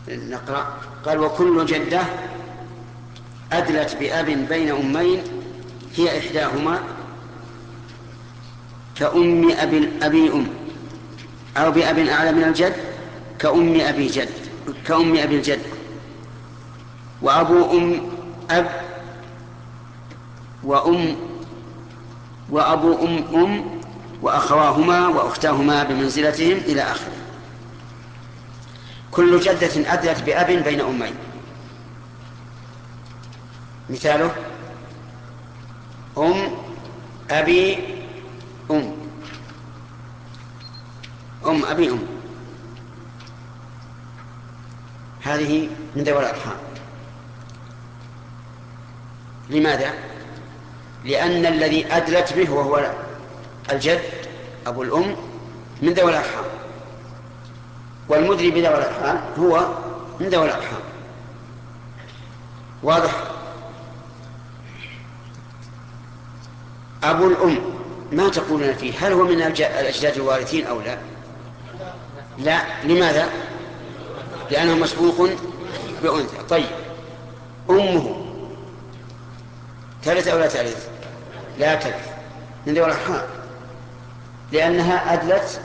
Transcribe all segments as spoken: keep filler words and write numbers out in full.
نقرأ. قال وكل جدة أدلت بأب بين أمين هي إحداهما كأم أبي, أبي أم، أو بأب أعلى من الجد كأم أبي جد كأم أبي الجد. وأبو أم أب وأم وأبو أم أم وأخواهما وأختاهما بمنزلتهم إلى آخره. كل جدة أدلت بأب بين أمين. مثاله أم أبي أم أم أبي أم، هذه من ذوي الأرحام. لماذا؟ لأن الذي أدلت به وهو الجد أبو الأم من ذوي الأرحام، والمدري بذوي الأرحام هو من ذوي الأرحام. واضح؟ أبو الأم ما تقولون فيه؟ هل هو من الأجداد الوارثين أو لا؟ لا. لماذا؟ لأنه مسبوق بأنثى. طيب أمه ترث أو لا ترث؟ لا ترث، من ذوي الأرحام، لأنها أدلت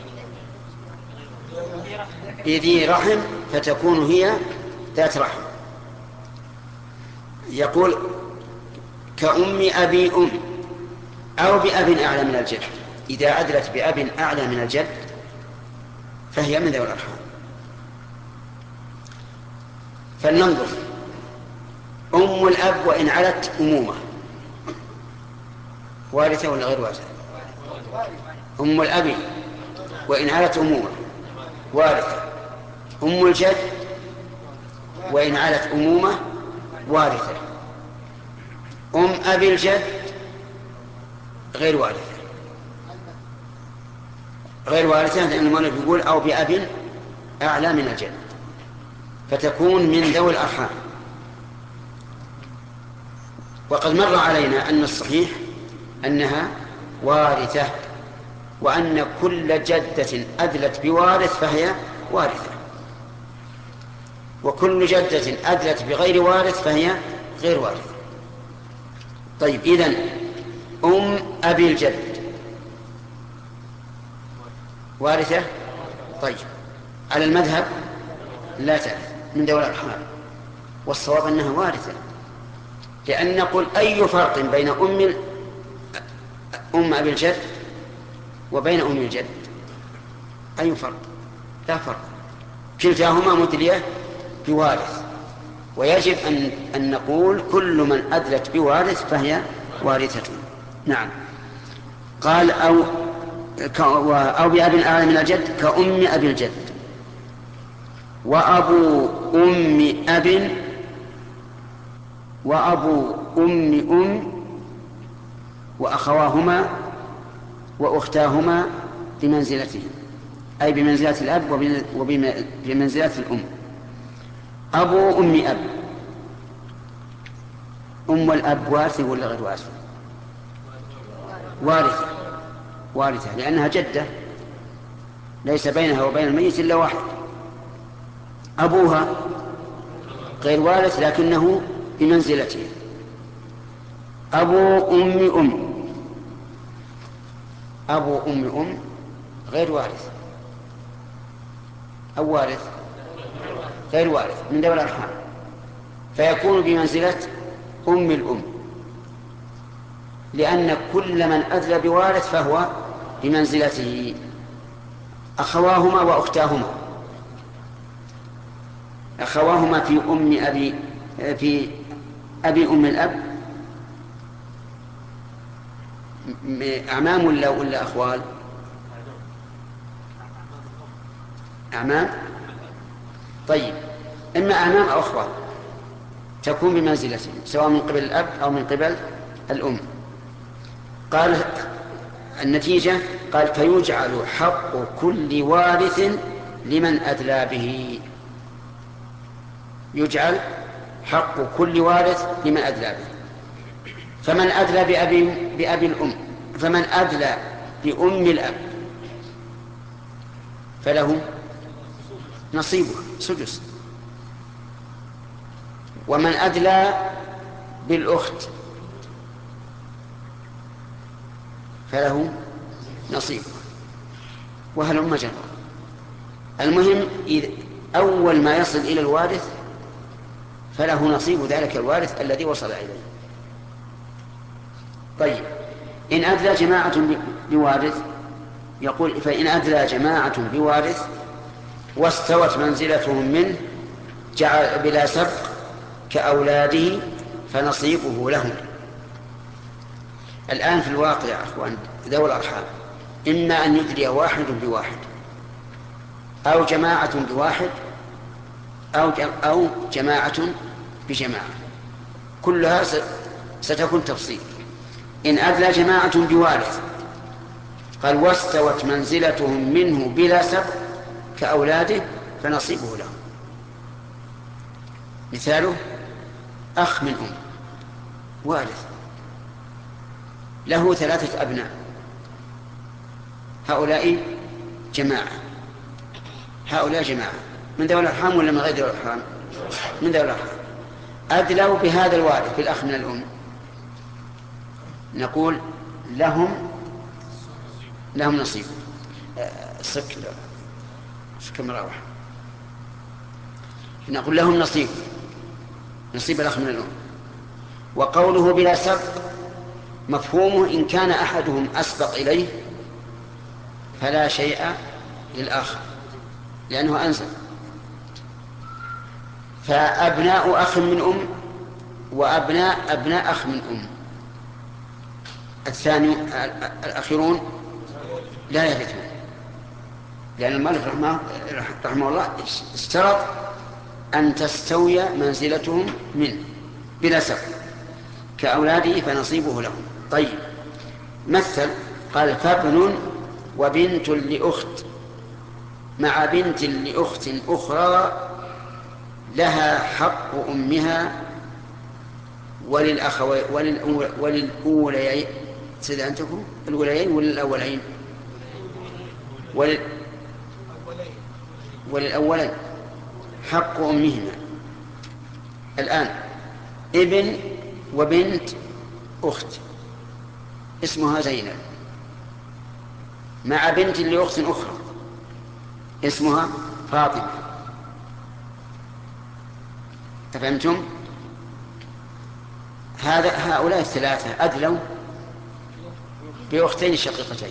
بذي رحم فتكون هي ذات رحم. يقول كأم أبي أم أو بأب أعلى من الجد. إذا أدلت بأب أعلى من الجد فهي من ذوي الأرحام. فلننظر. أم الأب وإن علت أمومة وارثة ولا غير وارثة؟ أم الأب وإن علت أمومة وارثة. أم الجد وإن علت أمومة وارثة. أم أبي الجد غير وارثة غير وارثة لأن المؤلف يقول أو بأب أعلى من الجد، فتكون من ذوي الأرحام. وقد مر علينا أن الصحيح أنها وارثة، وأن كل جدة أدلت بوارث فهي وارثة، وكل جدة أدلت بغير وارث فهي غير وارثة. طيب إذن أم أبي الجد وارثة؟ طيب على المذهب لا ترث، من ذوي الأرحام، والصواب أنها وارثة. لأن نقول أي فرق بين أم أم أبي الجد وبين أم الجد؟ أي فرق؟ لا فرق، كلتاهما مدلية بوارث، ويجب أن, أن نقول كل من أدلت بوارث فهي وارثة. نعم. قال أو أو بأب أعلى من الجد كأم أبي الجد. وأبو أم أب وأبو أم أم وأخواهما وأختاهما بمنزلتهم، أي بمنزلة الأب وبمنزلة الأم. أبو أم أب، أم الأب وارثة ولا غير وارثة؟ وارثة وارثة لأنها جدة، ليس بينها وبين الميت إلا واحد. أبوها غير وارث لكنه بمنزلته. أبو أم أم أبو أم أم غير وارث أو وارث؟ غير وارث، من ذوي الأرحام، فيكون بمنزلة أم الأم، لأن كل من أدلى بوارث فهو بمنزلته. أخواهما وأختاهما، أخواهما في أم أبي في أبي أم الأب أعمام ولا ولا أخوال؟ أعمام. طيب إما أعمام أو أخوال تكون بمنزلتهم سواء من قبل الأب أو من قبل الأم. قال النتيجة قال فيجعل حق كل وارث لمن أدلى به. يجعل حق كل وارث لمن أدلى به. فمن أدلى بأبي, بأبي الأم فمن أدلى بأم الأب فله نصيبه سدس، ومن أدلى بالأخت فله نصيب، وهلم جرا. المهم إذا أول ما يصل إلى الوارث فله نصيب ذلك الوارث الذي وصل إليه. طيب، إن أدلى جماعة بوارث، يقول فإن أدلى جماعة بوارث واستوت منزلتهم منه جعل بلا سبق كأولاده فنصيبه لهم. الآن في الواقع يا أخوان ذوي الأرحام إما أن يدلي واحد بواحد أو جماعة بواحد أو أو جماعة بجماعة، كلها ستكون تفصيل. إن أدلى جماعة بوارث قال واستوت منزلتهم منه بلا سبق كأولاده فنصيبه لهم. مثاله أخ من أم وارث له ثلاثة أبناء، هؤلاء جماعة، هؤلاء جماعة من ذوي الأرحام ولا من غير ذوي الأرحام؟ من ذوي الأرحام. أدلوا بهذا الوارث بالأخ من الأم، نقول لهم لهم نصيب. سك سك مراوح نقول لهم نصيب نصيب الأخ من الأم. وقوله بلا سبق مفهومه إن كان أحدهم أسبق إليه فلا شيء للآخر لأنه أنزل. فأبناء أخ من أم وأبناء أبناء أخ من أم الثاني الأخيرون لا يرثون، لأن المؤلف رحمه, رحمه الله اشترط أن تستوي منزلتهم منه بلا سبق كأولاده فنصيبه لهم. طيب، مثل قال فابن وبنت لأخت مع بنت لأخت أخرى لها حق أمها وللأخوين وللأوليين سيد أنتكم الأوليين وللأولين ولل... وللأولين حق أمهما. الآن ابن وبنت أخت اسمها زينب مع بنت لأخت أخرى اسمها فاطمة، أفهمتم؟ هذا هؤلاء الثلاثة أدلوا بأختين شقيقتين،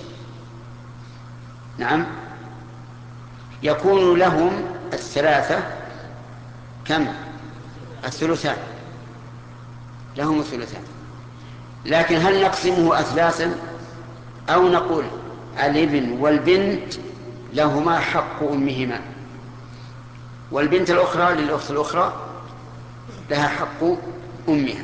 نعم، يكون لهم الثلاثة كم؟ الثلثان، لهم الثلثان. لكن هل نقسمه أثلاثا أو نقول الابن والبنت لهما حق أمهما والبنت الأخرى للأخت الأخرى لها حق أمها؟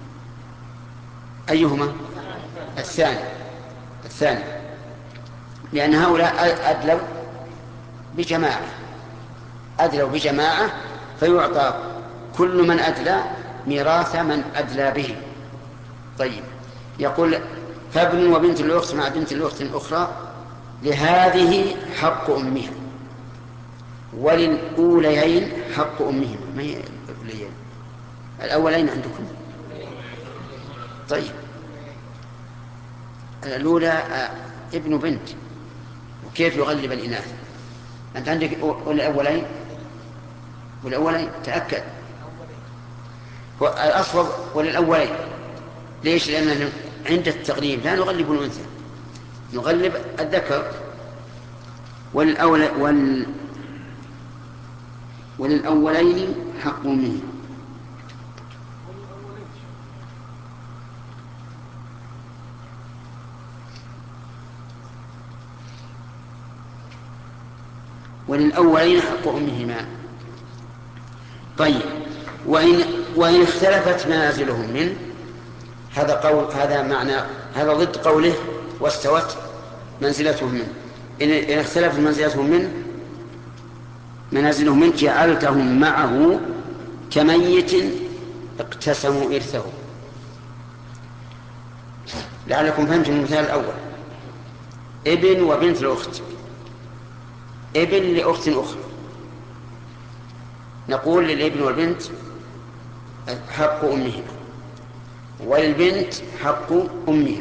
أيهما؟ الثاني الثاني لأن هؤلاء أدلوا بجماعة أدلوا بجماعة فيعطى كل من أدلى ميراث من أدلى به. طيب، يقول فابن وبنت الأخت مع بنت الأخت الأخرى لهذه حق أمها وللأوليين حق أمهما. ما هي الأوليين؟ الأولين عندكم؟ طيب، الأولى ابن بنت، وكيف يغلب الإناث؟ أنت عندك الأولين والأولين تأكد الأصوب وللأولين. ليش؟ لأننا عند التغليب لا نغلب الأنثى، نغلب الذكر. والأول وال وللأولين حق منه. وللأولين حق أمهما. طيب، وإن, وإن اختلفت منازلهم منه، هذا قول هذا معنى هذا ضد قوله واستوت منزلتهم منه. إن, إن اختلفت منزلتهم منه منازلهم منه جعلتهم معه كميت اقتسموا إرثه. لعلكم فهمتم المثال الأول. ابن وبنت الأخت، ابن لأخت أخرى، نقول للابن والبنت حق أمهما، والبنت حق أمها،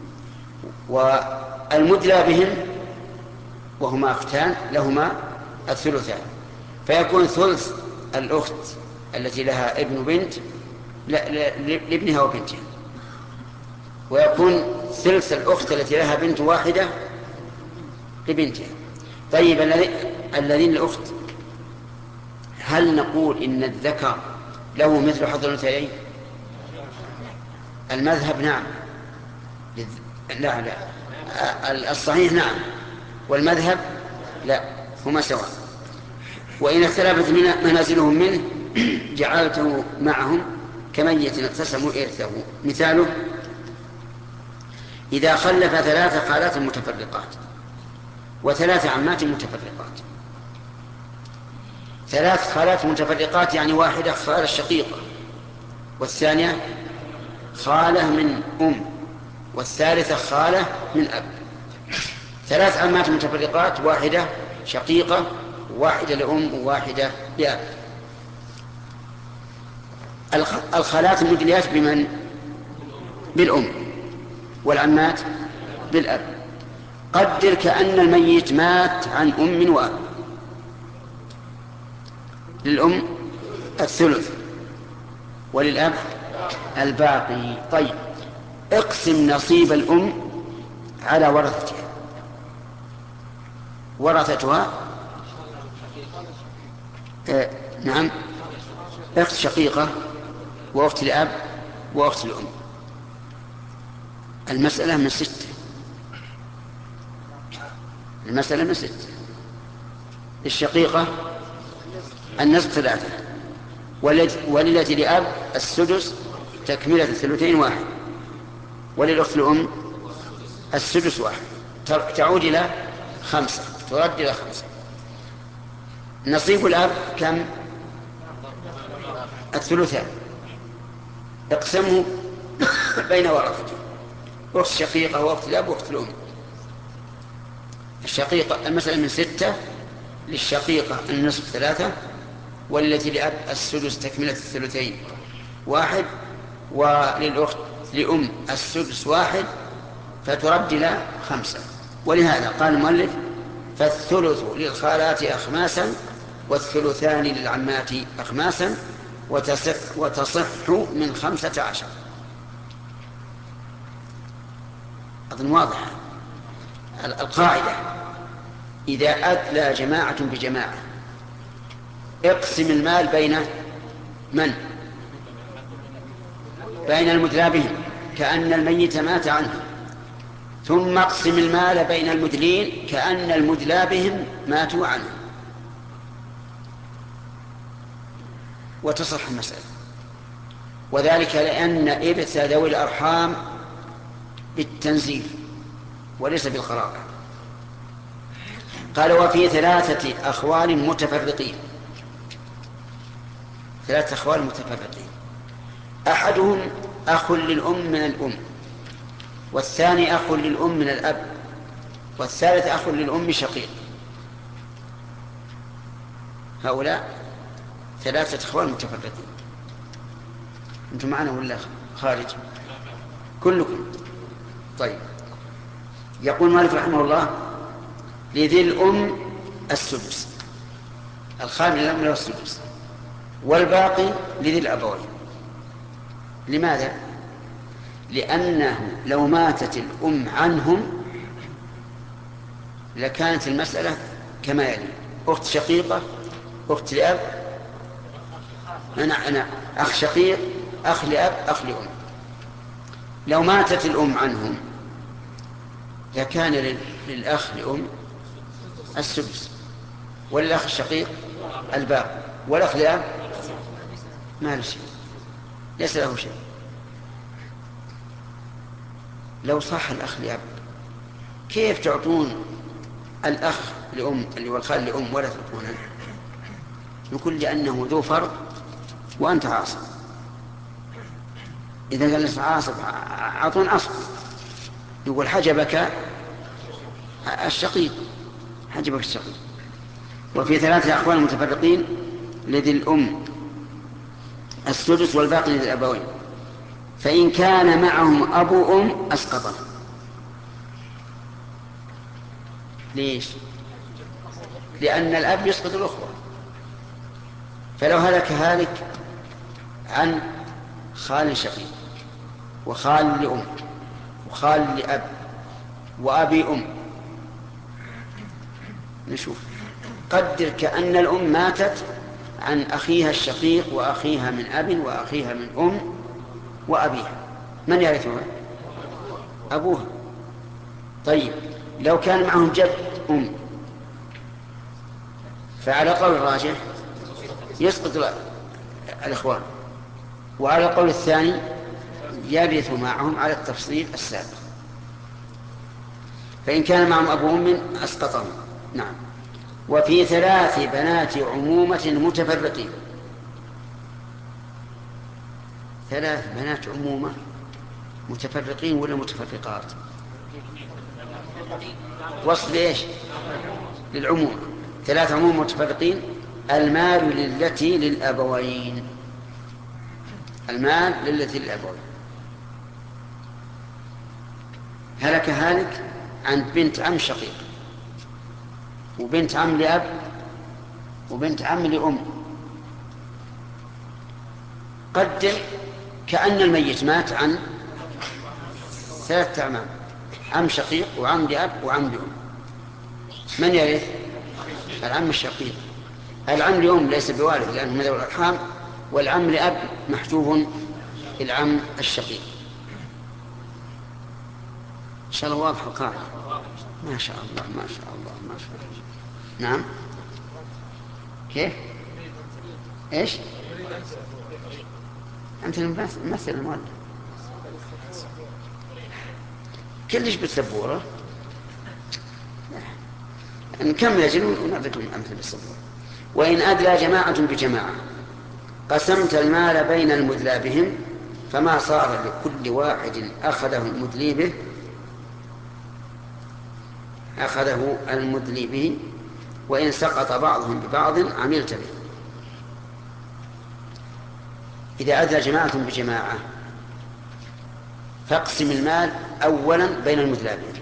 والمدلى بهم وهما أختان لهما الثلثان، فيكون ثلث الأخت التي لها ابن بنت لابنها وبنتها، ويكون ثلث الأخت التي لها بنت واحدة لبنتها. طيب الذين الأخت، هل نقول إن الذكر له مثل حظ الأنثيين؟ المذهب نعم، لا لا الصحيح نعم، والمذهب لا، هما سواء. وإن اختلفت منازلهم منه جعلته معهم كميت اقتسموا إرثه. مثاله: إذا خلف ثلاث خالات متفرقات وثلاث عمات متفرقات. ثلاث خالات متفرقات يعني واحدة خالة شقيقة، والثانية خالة من أم، والثالثة خالة من أب. ثلاث عمات متفرقات، واحدة شقيقة واحدة لأم وواحدة لأب. الخالات المدليات بمن؟ بالأم، والعمات بالأب. قدر كأن الميت مات عن أم وأب، للأم الثلث وللأب الباقي. طيب اقسم نصيب الأم على ورثتها. ورثتها آه نعم، أخت شقيقة وأخت الأب وأخت الأم. المسألة من ستة، المسألة من ستة. الشقيقة النصف ثلاثة، وللتي لأب السدس تكملة الثلثين واحد، وللأخت الأم السدس واحد، تعود إلى خمسة، ترد إلى خمسة. نصيب الأب كم؟ الثلثان. اقسمه بين ورثته، أخت شقيقة وأخت الأب وأخت الأم. الشقيقة المسألة من ستة، للشقيقة النصف ثلاثة، والتي لأب السدس تكملة الثلثين واحد، وللأخت لأم السدس واحد، فترد إلى خمسة. ولهذا قال المؤلف: فالثلث للخالات أخماسا والثلثان للعمات أخماسا وتصح, وتصح من خمسة عشر. أظن واضح القاعدة: إذا أدلى جماعة بجماعة اقسم المال بين من؟ بين المدلى بهم، كأن الميت مات عنه، ثم اقسم المال بين المدلين كأن المدلى بهم ماتوا عنه، وتصح المسألة. وذلك لأن إرث ذوي الأرحام بالتنزيل وليس بالقرابة. قال: وفي ثلاثة أخوال متفرقين. ثلاثة أخوال متفرقين، أحدهم أخ للأم من الأم، والثاني أخ للأم من الأب، والثالث أخ للأم شقيق. هؤلاء ثلاثة أخوال متفرقين. أنتم معنا ولا خارج؟ كلكم. طيب، يقول مالك رحمه الله: لذي الأم السدس، الخال من الأم له السدس، والباقي لذي الأبوين. لماذا؟ لأنه لو ماتت الأم عنهم لكانت المسألة كما يلي: أخت شقيقة، أخت لأب، أنا أنا أخ شقيق، أخ لأب، أخ لأم. لو ماتت الأم عنهم لكان للأخ لأم السدس، وللأخ الشقيق الباقي، والأخ لأب ما له شيء، ليس له شيء. لو صح الأخ لأب كيف تعطون الأخ لأم اللي هو الخال لأم ولا تعطونه؟ نقول لأنه ذو فرض وأنت عاصب. إذا قال لك عاصب عطون أصل، يقول حجبك الشقيق، حجبك الشقيق. وفي ثلاثة أخوان متفرقين: لذي الأم السدس والباقي للأبوين. فإن كان معهم أبو أم أسقطه. ليش؟ لأن الأب يسقط الأخوة. فلو هلك هالك عن خال شقيق وخال لأم وخال لأب وأبي أم، نشوف قدر كأن الأم ماتت عن أخيها الشقيق وأخيها من أب وأخيها من أم وأبيها، من يرثها؟ أبوها. طيب لو كان معهم جد أم فعلى قول الراجح يسقط الإخوان، وعلى القول الثاني يرث معهم على التفصيل السابق. فإن كان معهم أبو أم أسقطهم. نعم. وفي ثلاث بنات عمومة متفرقين. ثلاث بنات عمومة متفرقين ولا متفرقات؟ وصف ايش؟ للعموم. ثلاث عموم متفرقين. المال للتي للأبوين. المال للتي للأبوين. هلك هالك عن بنت عم شقيق وبنت عم لأب وبنت عم لأم. قدم كأن الميت مات عن ثلاثة أعمام، عم شقيق وعم لأب وعم لأم. من يرث؟ العم الشقيق. العم لأم ليس بوارث لأنه من ذوي الأرحام، والعم لأب محجوب العم الشقيق. إن شاء الله واضح القاعدة. ما شاء الله ما شاء الله ما شاء الله. نعم. كيف؟ إيش؟ أنت مثل المؤلف كلش بالسبورة. نكمل أجل ونعطيكم أمثل بالسبورة. وإن أدلى جماعة بجماعة قسمت المال بين المدلى بهم، فما صار لكل واحد أخذه المدلي به أخذه المدلي به، وإن سقط بعضهم ببعض عملت به. إذا أدلى جماعة بجماعة فاقسم المال أولا بين المدلى به،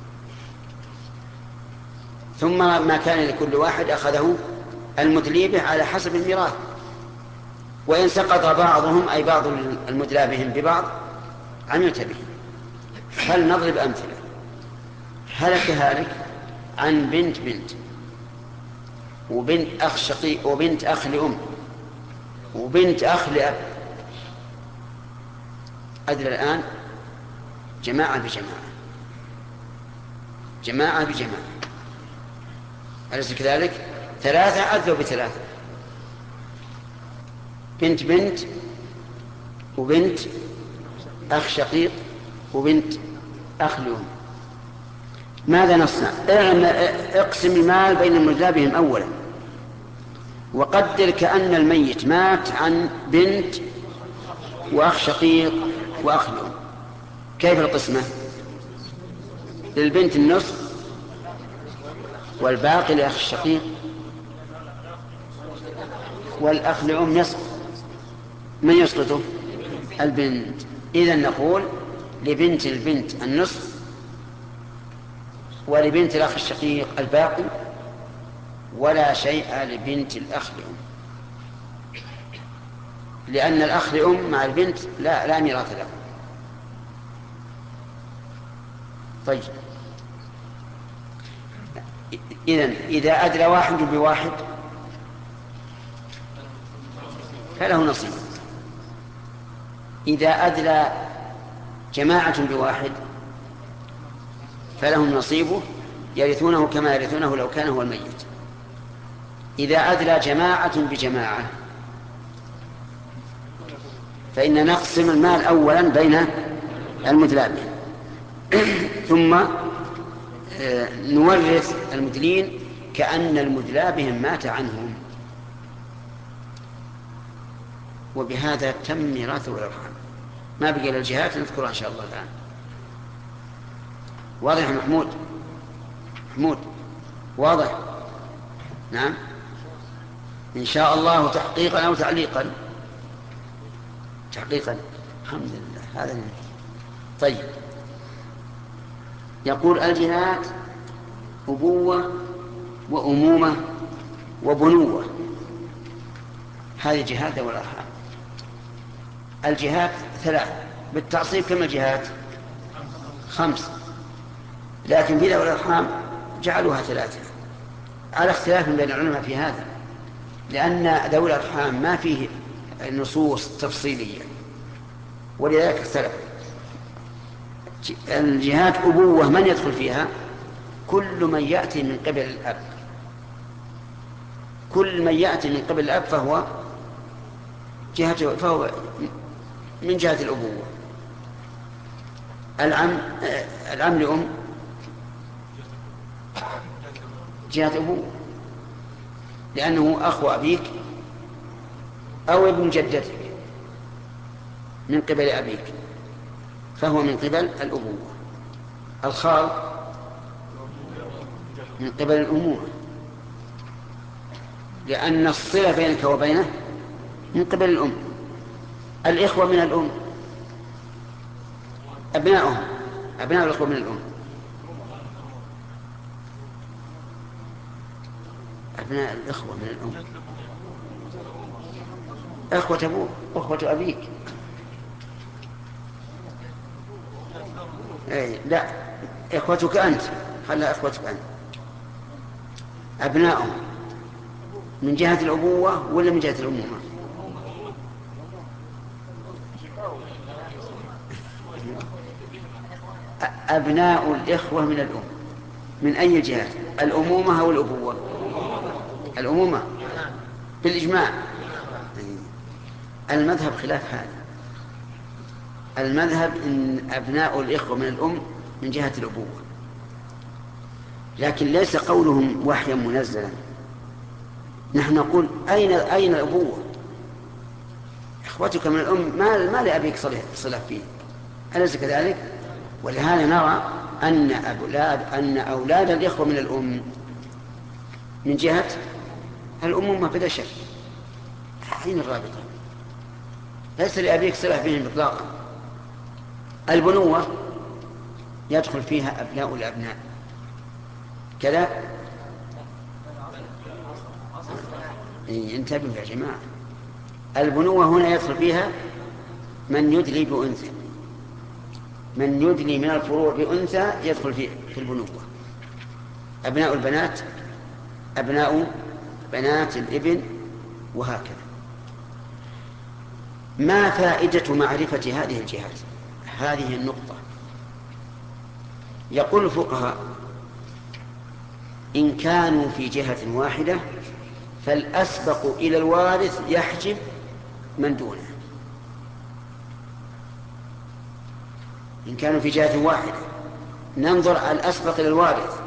ثم ما كان لكل واحد أخذه المدلي به على حسب الميراث. وإن سقط بعضهم أي بعض المدلى بهم ببعض عملت به. هل نضرب أمثلة؟ هلك هالك عن بنت بنت وبنت أخ شقيق وبنت أخ لأم وبنت أخ لأب. أدرى الآن جماعة بجماعة جماعة بجماعة أليس كذلك؟ ثلاثة أدلوا بثلاثة، بنت بنت وبنت أخ شقيق وبنت أخ لأم. ماذا نصنع؟ اقسم المال بين المدلى بهم أولا، وقدر كأن الميت مات عن بنت وأخ شقيق وأخ لأم. كيف القسمة؟ للبنت النصف والباقي لأخ الشقيق، والأخ لأم يسقط. من يسقطه؟ البنت. إذن نقول لبنت البنت النصف ولبنت الأخ الشقيق الباقي، ولا شيء لبنت الأخ لأم، لأن الأخ لأم مع البنت لا لا ميراث له. طيب إذن إذا أدلى واحد بواحد فله نصيب. إذا أدلى جماعة بواحد فلهم نصيبه، يرثونه كما يرثونه لو كان هو الميت. إذا أدلى جماعة بجماعة فإن نقسم المال أولا بين المدلى به، ثم نورث المدلين كأن المدلى بهم مات عنهم، وبهذا تم ميراث الأرحام. ما بقي للجهات نذكرها إن شاء الله الآن. واضح يا محمود؟ محمود واضح؟ نعم إن شاء الله تحقيقا أو تعليقا. تحقيقا. الحمد لله هذا نعم. طيب يقول الجهات أبوة وأمومة وبنوة، هذه جهات ذوي الأرحام. الجهات ثلاث بالتعصيب، كم الجهات؟ خمس، لكن في ذوي الأرحام جعلوها ثلاثة على اختلاف بين العلماء في هذا، لأن ذوي الأرحام ما فيه نصوص تفصيلية ولذلك اختلف. الجهات أبوة من يدخل فيها؟ كل من يأتي من قبل الأب، كل من يأتي من قبل الأب فهو جهة، فهو من جهة الأبوة. العم العم لأم جهة أبوة، لأنه أخو أبيك أو ابن جدتك من قبل أبيك فهو من قبل الأبوة. الخال من قبل الأمومة، لأن الصلة بينك وبينه من قبل الأم. الإخوة من الأم، أبناؤهم أبناء الإخوة من الأم، أبناء الإخوة من الأم، أخوة أبوك أخوة أبيك. أي لا، إخوتك أنت، خلها إخوتك أنت. أبناؤهم من جهة الأبوة ولا من جهة الأمومة؟ أبناء الإخوة من الأم من أي جهة؟ الأمومة أو الأبوة؟ الأمومة بالإجماع. المذهب خلاف هذا، المذهب إن أبناء الإخوة من الأم من جهة الأبوة، لكن ليس قولهم وحيا منزلا. نحن نقول أين أين الأبوة؟ إخوتك من الأم ما ما لأبيك صلة فيه، أليس كذلك؟ ولهذا نرى أن أولاد أن أولاد الإخوة من الأم من جهة الأمومة بلا شك. أين الرابطة؟ ليس لأبيك صلة بهم إطلاقا. البنوة يدخل فيها أبناء الأبناء كذا. إيه انتبهوا يا جماعة، البنوة هنا يدخل فيها من يدلي بأنثى، من يدلي من الفروع بأنثى يدخل في في البنوة. أبناء البنات، أبناء بنات الابن، وهكذا. ما فائدة معرفة هذه الجهات؟ هذه النقطة. يقول الفقهاء إن كانوا في جهة واحدة فالأسبق إلى الوارث يحجب من دونه. إن كانوا في جهة واحدة ننظر على الأسبق إلى الوارث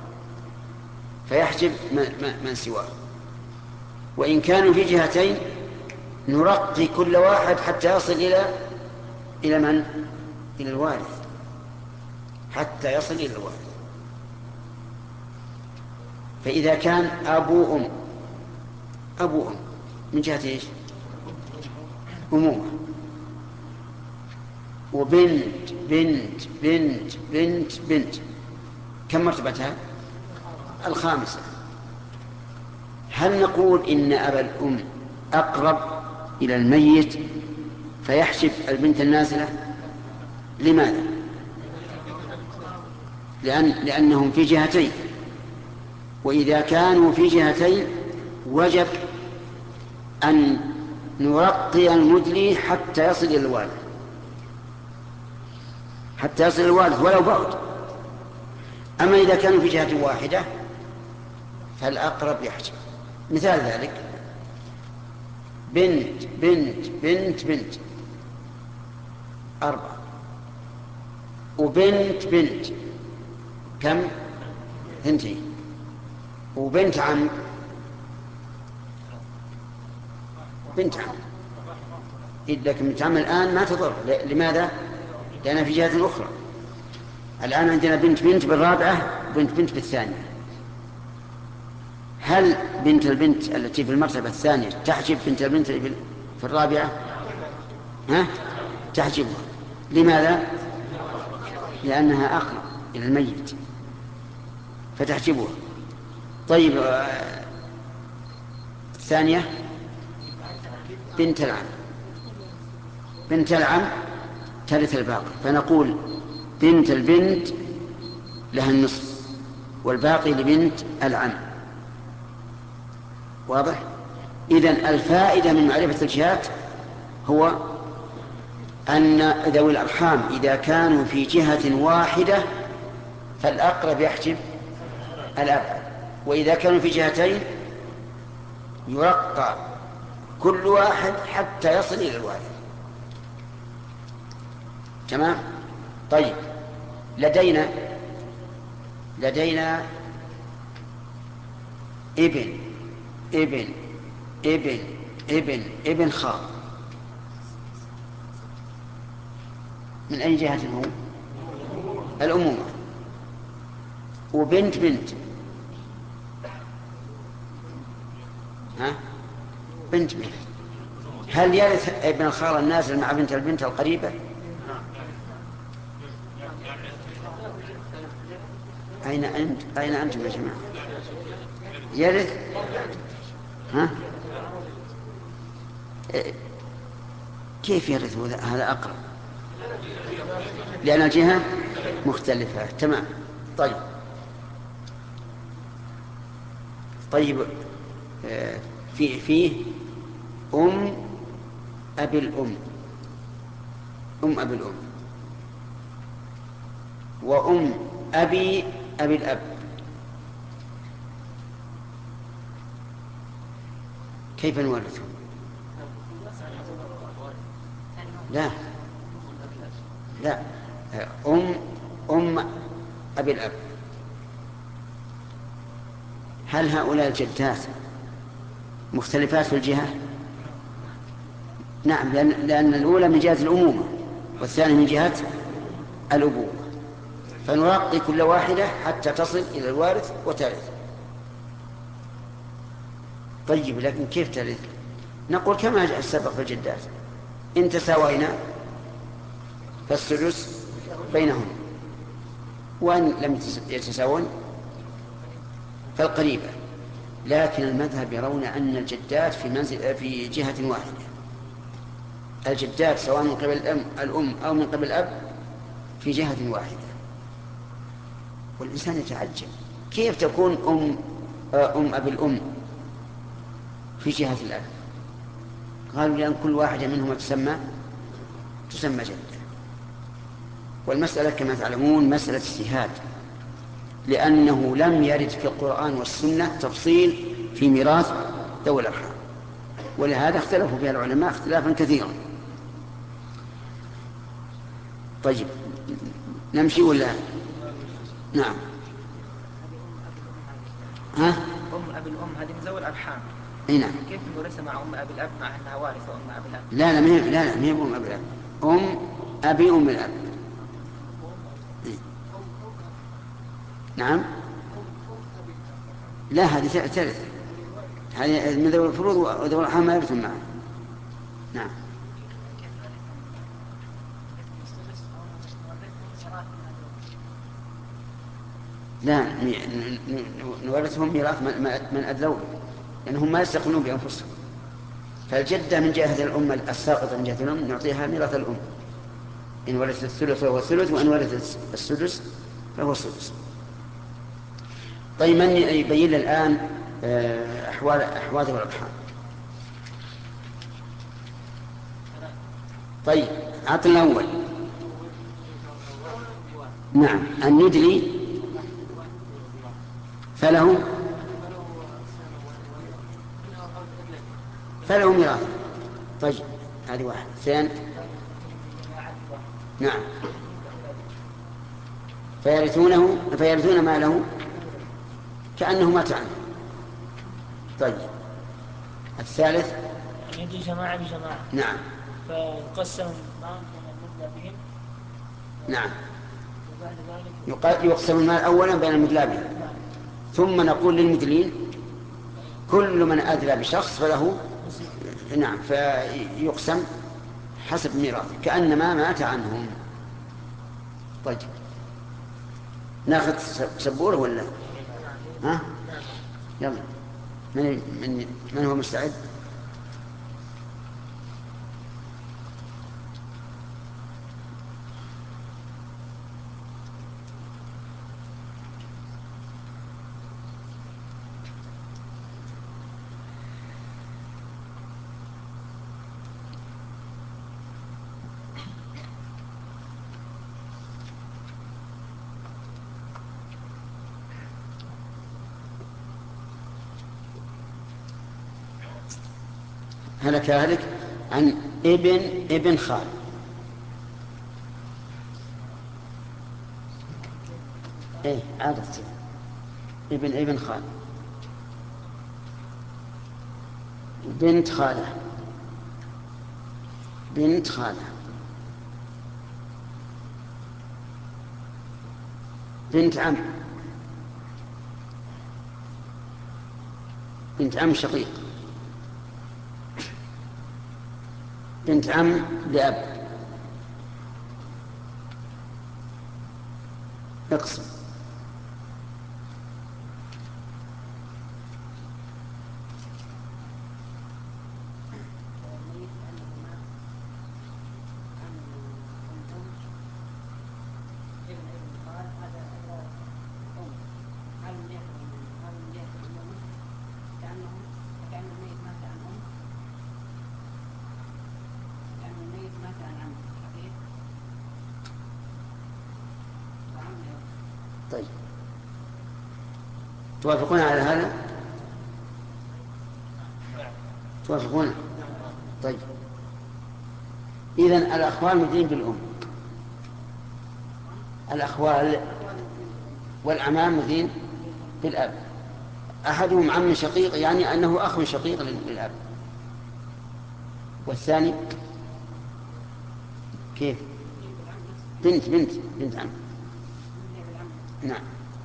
فيحجب من سواه، وإن كانوا في جهتين نرقي كل واحد حتى يصل إلى إلى من؟ إلى الوارث، حتى يصل إلى الوارث. فإذا كان أبو أم أبو أم من جهة إيش؟ أمومة، وبنت بنت بنت بنت بنت، كم مرتبتها؟ الخامسة. هل نقول إن أبا الأم أقرب إلى الميت فيحجب البنت النازلة؟ لماذا؟ لأن لأنهم في جهتين، وإذا كانوا في جهتين وجب أن نرقي المدلي حتى يصل إلى الوالد، حتى يصل إلى الوالد ولو بعد. أما إذا كانوا في جهة واحدة فالأقرب يحجب. مثال ذلك بنت بنت بنت بنت أربعة، وبنت بنت كم؟ ثنتين، وبنت عم بنت عم. لكن بنت عم الآن ما تضر. لماذا؟ لأنها في جهة أخرى. الآن عندنا بنت بنت بالرابعة وبنت بنت بالثانية. هل بنت البنت التي في المرتبة الثانية تحجب بنت البنت في الرابعة؟ ها تحجبها. لماذا؟ لأنها أقرب إلى الميت فتحجبها. طيب الثانية بنت العم. بنت العم ترث الباقي، فنقول بنت البنت لها النصف والباقي لبنت العم. واضح؟ إذن الفائدة من معرفة الجهات هو أن ذوي الأرحام إذا كانوا في جهة واحدة فالأقرب يحجب الأبعد، وإذا كانوا في جهتين يرقى كل واحد حتى يصل إلى الوالد. تمام؟ طيب لدينا لدينا ابن ابن ابن ابن ابن خال. من أي جهة هو؟ الأمومة. وبنت بنت ها بنت بنت. هل يرث ابن الخال النازل مع بنت البنت القريبة؟ أين أنت أين أنتم يا جماعة؟ يرث ها كيف يرث؟ هذا أقرب لأن الجهة مختلفة. تمام. طيب طيب في فيه أم أبي الأم، أم أبي الأم، وأم أبي أبي الأب. كيف نورثهم؟ لا لا أم أم أبي الأب. هل هؤلاء الجدات مختلفات في الجهة؟ نعم، لأن, لأن الأولى من جهة الأمومة والثانية من جهة الأبوة، فنرقي كل واحدة حتى تصل إلى الوارث وترث. طيب لكن كيف ترث؟ نقول كما جاء السبق في الجدات: إن تساوينا فالسدس بينهم، وإن لم يتساوون فالقريبة. لكن المذهب يرون أن الجدات في منزل في جهة واحدة. الجدات سواء من قبل الأم, الأم أو من قبل الأب في جهة واحدة. والإنسان يتعجب كيف تكون أم أم أبي الأم في جهة الأب؟ قالوا لأن كل واحدة منهما تسمى تسمى جدة. والمسألة كما تعلمون مسألة اجتهاد، لأنه لم يرد في القرآن والسنة تفصيل في ميراث ذوي الأرحام، ولهذا اختلفوا فيها العلماء اختلافا كثيرا. طيب نمشي ولا؟ نعم. ها؟ أم أبي الأم هذه من ذوي الأرحام. اي نعم. كيف نورثها مع أم أبي الأب مع أنها وارثة أم أبي الأب؟ لا لا مهي لا لا مهي أم أبي الأب، أم أبي أم الأب. إيه؟ نعم. لا هذه ثالثة، هذه من ذوي الفروض وذوي الأرحام ما يرثون معه. نعم. لا نورثهم ميراث من أدلوا، لأنهم ما يستقلون بأنفسهم. فالجدة من جهة الأم الساقطة من جهة الأم نعطيها ميراث الأم، إن ورثت الثلث فهو الثلث، وإن ورثت السدس فهو السدس. طيب من يبين الآن أحوال أحوال ذوي الأرحام؟ طيب عطنا الأول. نعم. الندلي فله فله ميراث. طيب هذه واحد. ثاني نعم فيرثونه فيرثون ما له كأنه مات عنه. طيب الثالث يجي جماعة بجماعة. نعم. فيقسم معهم المدلى بهم. نعم. يقسم المال أولا بين المدلى بهم، ثم نقول للمدلين كل من أدلى بشخص فله نعم فيقسم حسب ميراثه كأنما مات عنهم. طيب ناخذ سبورة ولا ها؟ يلا من من من هو مستعد؟ هلك هلك عن ابن ابن خال. ايه عادة ابن ابن خال، بنت خالة، بنت خالة، بنت عم، بنت عم شقيق، بنت عم لأب. اقسم. طيب توافقون على هذا؟ توافقون؟ طيب إذن الأخوال مدين بالأم، الأخوال والأعمام مدين بالأب. أحدهم عم شقيق يعني أنه أخ شقيق للأب، والثاني كيف؟ بنت بنت بنت عم. نعم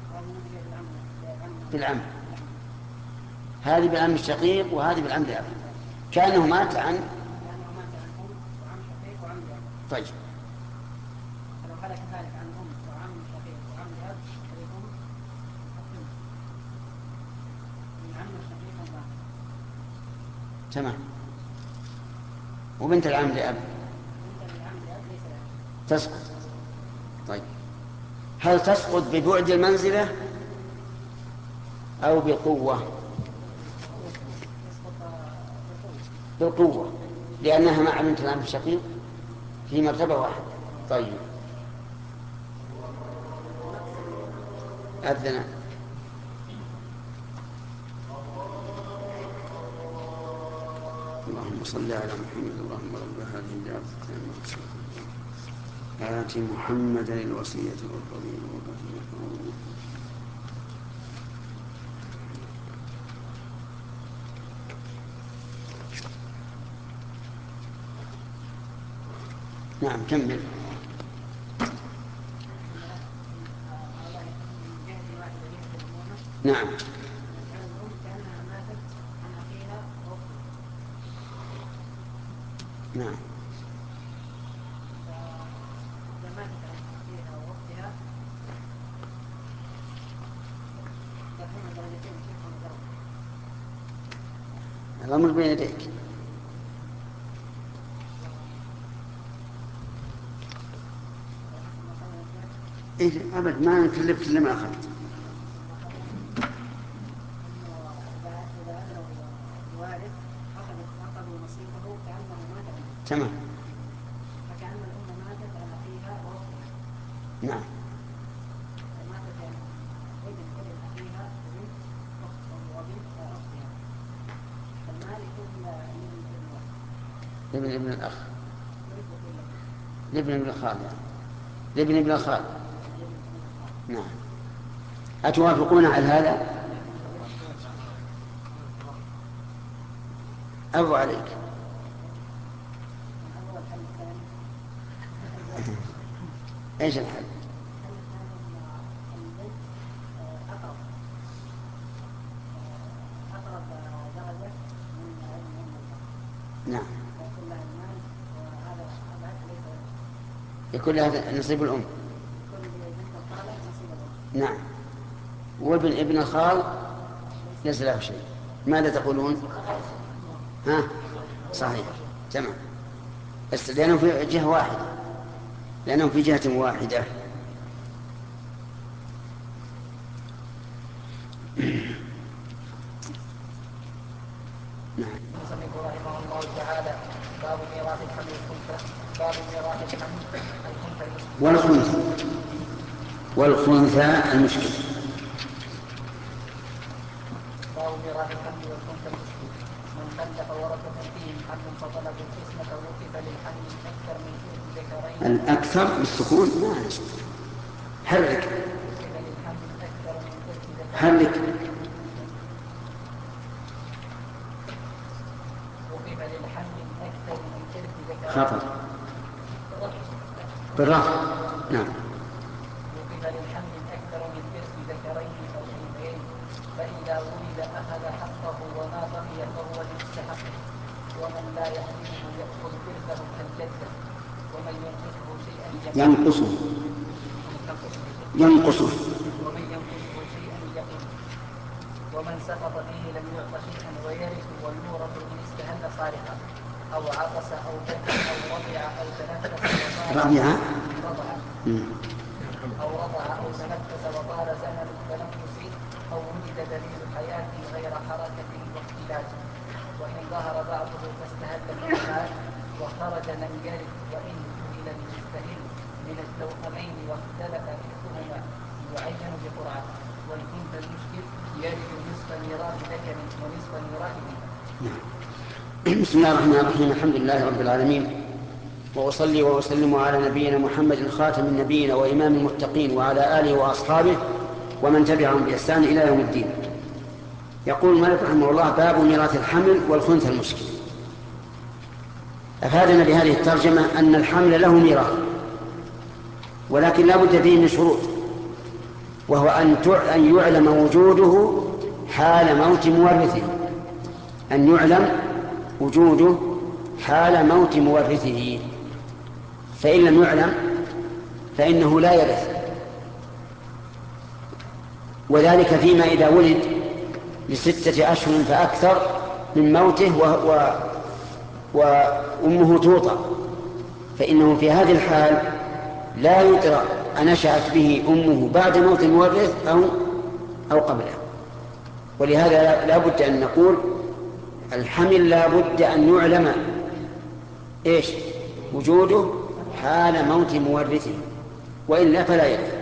بالعم، هذه بالعم الشقيق وهذه بالعم لأب، كأنه مات عن. طيب لو هلك ذلك عن أم وعم شقيق وعم لأب فليكون من عم شقيق الله. تمام. وبنت العم لأب بنت العم لأب ليس لها. تسقط. طيب هل تسقط ببعد المنزلة أو بقوة؟ بالقوة، لأنها مع بنت العم الشقيق في مرتبة واحدة. طيب أذن. اللهم صل على محمد. اللهم رب هذه الدعوة آت محمدا الوصية والفضيلة والرحمة. نعم كمل. نعم نعم الأمر بين يديك. إيه أبد ما نكلفك إلا ما أخذت. تمام. فكأن الأم ماتت على أخيها وأختها. نعم. ماتت يعني ابن ابن أخيها وبنت أخت وبنت أختها. فالمال يكون لابن لابن ابن الأخ، لابن ابن الخال يعني. لابن ابن الخال. نعم. أتوافقون على هذا؟ أبو عليك. ايش الحل؟ نعم. يكون لها نصيب الأم. نعم. وابن ابن الخال ليس له شيء. ماذا تقولون؟ ها صحيح تمام، بس لأنهم في جهة واحدة، لأنهم في جهة واحدة. نعم. رحمه الله تعالى باب ميراث الحمل والخنثى. باب ميراث الحمل والخنثى والخنثى المشكل. باب ميراث الحمل والخنثى المشكل. من خلف ورثة فيهم حمل فطلب القسمة ووقف للحمل أكثر من ثلث ذكرين. الأكثر بالسكون ما نسبه. حرك ووقف للحمل أكثر من ثلث ذكرين. حرك وقف للحمل أكثر من ثلث ذكرين. خطأ بالرفع. نعم. وقف للحمل أكثر من ثلث ذكرين أو أنثيين، فإذا ولد أخذ حقه وما بقي فهو المستحق، ومن لا يحمله يأخذ ثلثه كالجدة، ومن ينقصه شيئا ينقصه ينقصه ومن ينقصه شيئا يقل. ومن سقط فيه لم يعط شيئا ويرث والمورث إن استهل صالحا أو عطس أو بكى أو رضع أو تنفس وطال رضع رضع أو رضع أو تنفس وطال زمن التنفس أو وجد دليل حياة غير حركة واختلاج، وإن ظهر بعضه فاستهل الإنسان وخرج لم يرث، وإن جهل المستهل من التوأمين واختلف إرثهما يعين بقرعة. والخنثى المشكل يرث نصف ميراث ذكر ونصف ميراث أنثى. بسم الله الرحمن الرحيم. الحمد لله رب العالمين، وأصلي وأسلم على نبينا محمد خاتم النبيين وإمام المتقين وعلى آله وأصحابه ومن تبعهم بإحسان إلى يوم الدين. يقول المؤلف رحمه الله: باب ميراث الحمل والخنثى المشكل. أفادنا بهذه الترجمة أن الحمل له ميراث، ولكن لا بد فيه من شروط، وهو أن يعلم وجوده حال موت مورثه، أن يعلم وجوده حال موت مورثه، فإن لم يعلم فإنه لا يرث. وذلك فيما إذا ولد لستة أشهر فأكثر من موته و... وأمه توطأ، فإنه في هذه الحال لا يدرى أنشأت به أمه بعد موت المورث أو أو قبله. ولهذا لا بد أن نقول الحمل لا بد أن يعلم إيش وجوده حال موت مورثه، وإلا فلا يرث.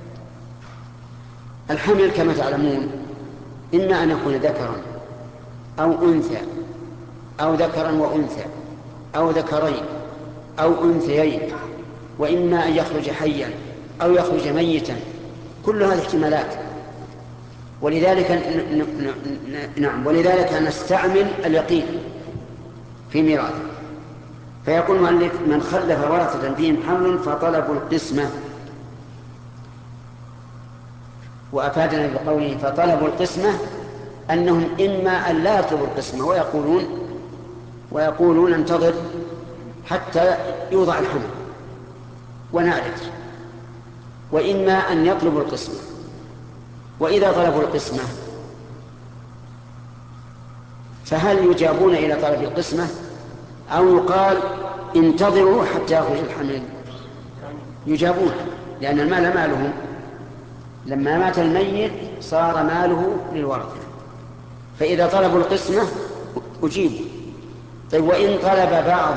الحمل كما تعلمون إما أن يكون ذكرا أو أنثى، أو ذكرا وأنثى، أو ذكرين أو أنثيين، وإما أن يخرج حيا أو يخرج ميتا، كل هذه احتمالات. ولذلك نعم ولذلك نستعمل اليقين في ميراثه. فيقول المؤلف: من خلف ورثة فيهم حمل فطلبوا القسمة. وأفادنا بقوله فطلبوا القسمة أنهم إما أن لا يطلبوا القسمة ويقولون ويقولون انتظر حتى يوضع الحمل ونعرف، وإما أن يطلبوا القسمة. وإذا طلبوا القسمة فهل يجابون إلى طلب القسمة أو يقال انتظروا حتى يخرج الحمل؟ يجابون، لأن المال مالهم، لما مات الميت صار ماله للورثة، فإذا طلبوا القسمة أجيبوا. طيب وإن طلب بعض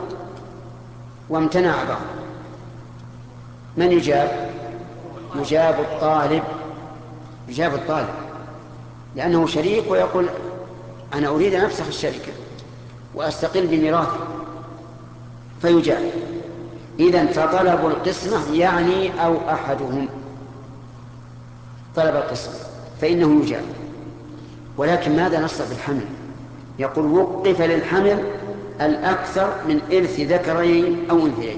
وامتنع بعض من يجاب؟ يجاب الطالب، يجاب الطالب لأنه شريك ويقول أنا أريد أن أفسخ الشركة وأستقل بميراثي، فيجاب. إذن فطلبوا القسمة يعني أو أحدهم طلب القسمة فإنه يجاب. ولكن ماذا نصنع بالحمل؟ يقول: وقف للحمل الأكثر من إرث ذكرين أو أنثيين.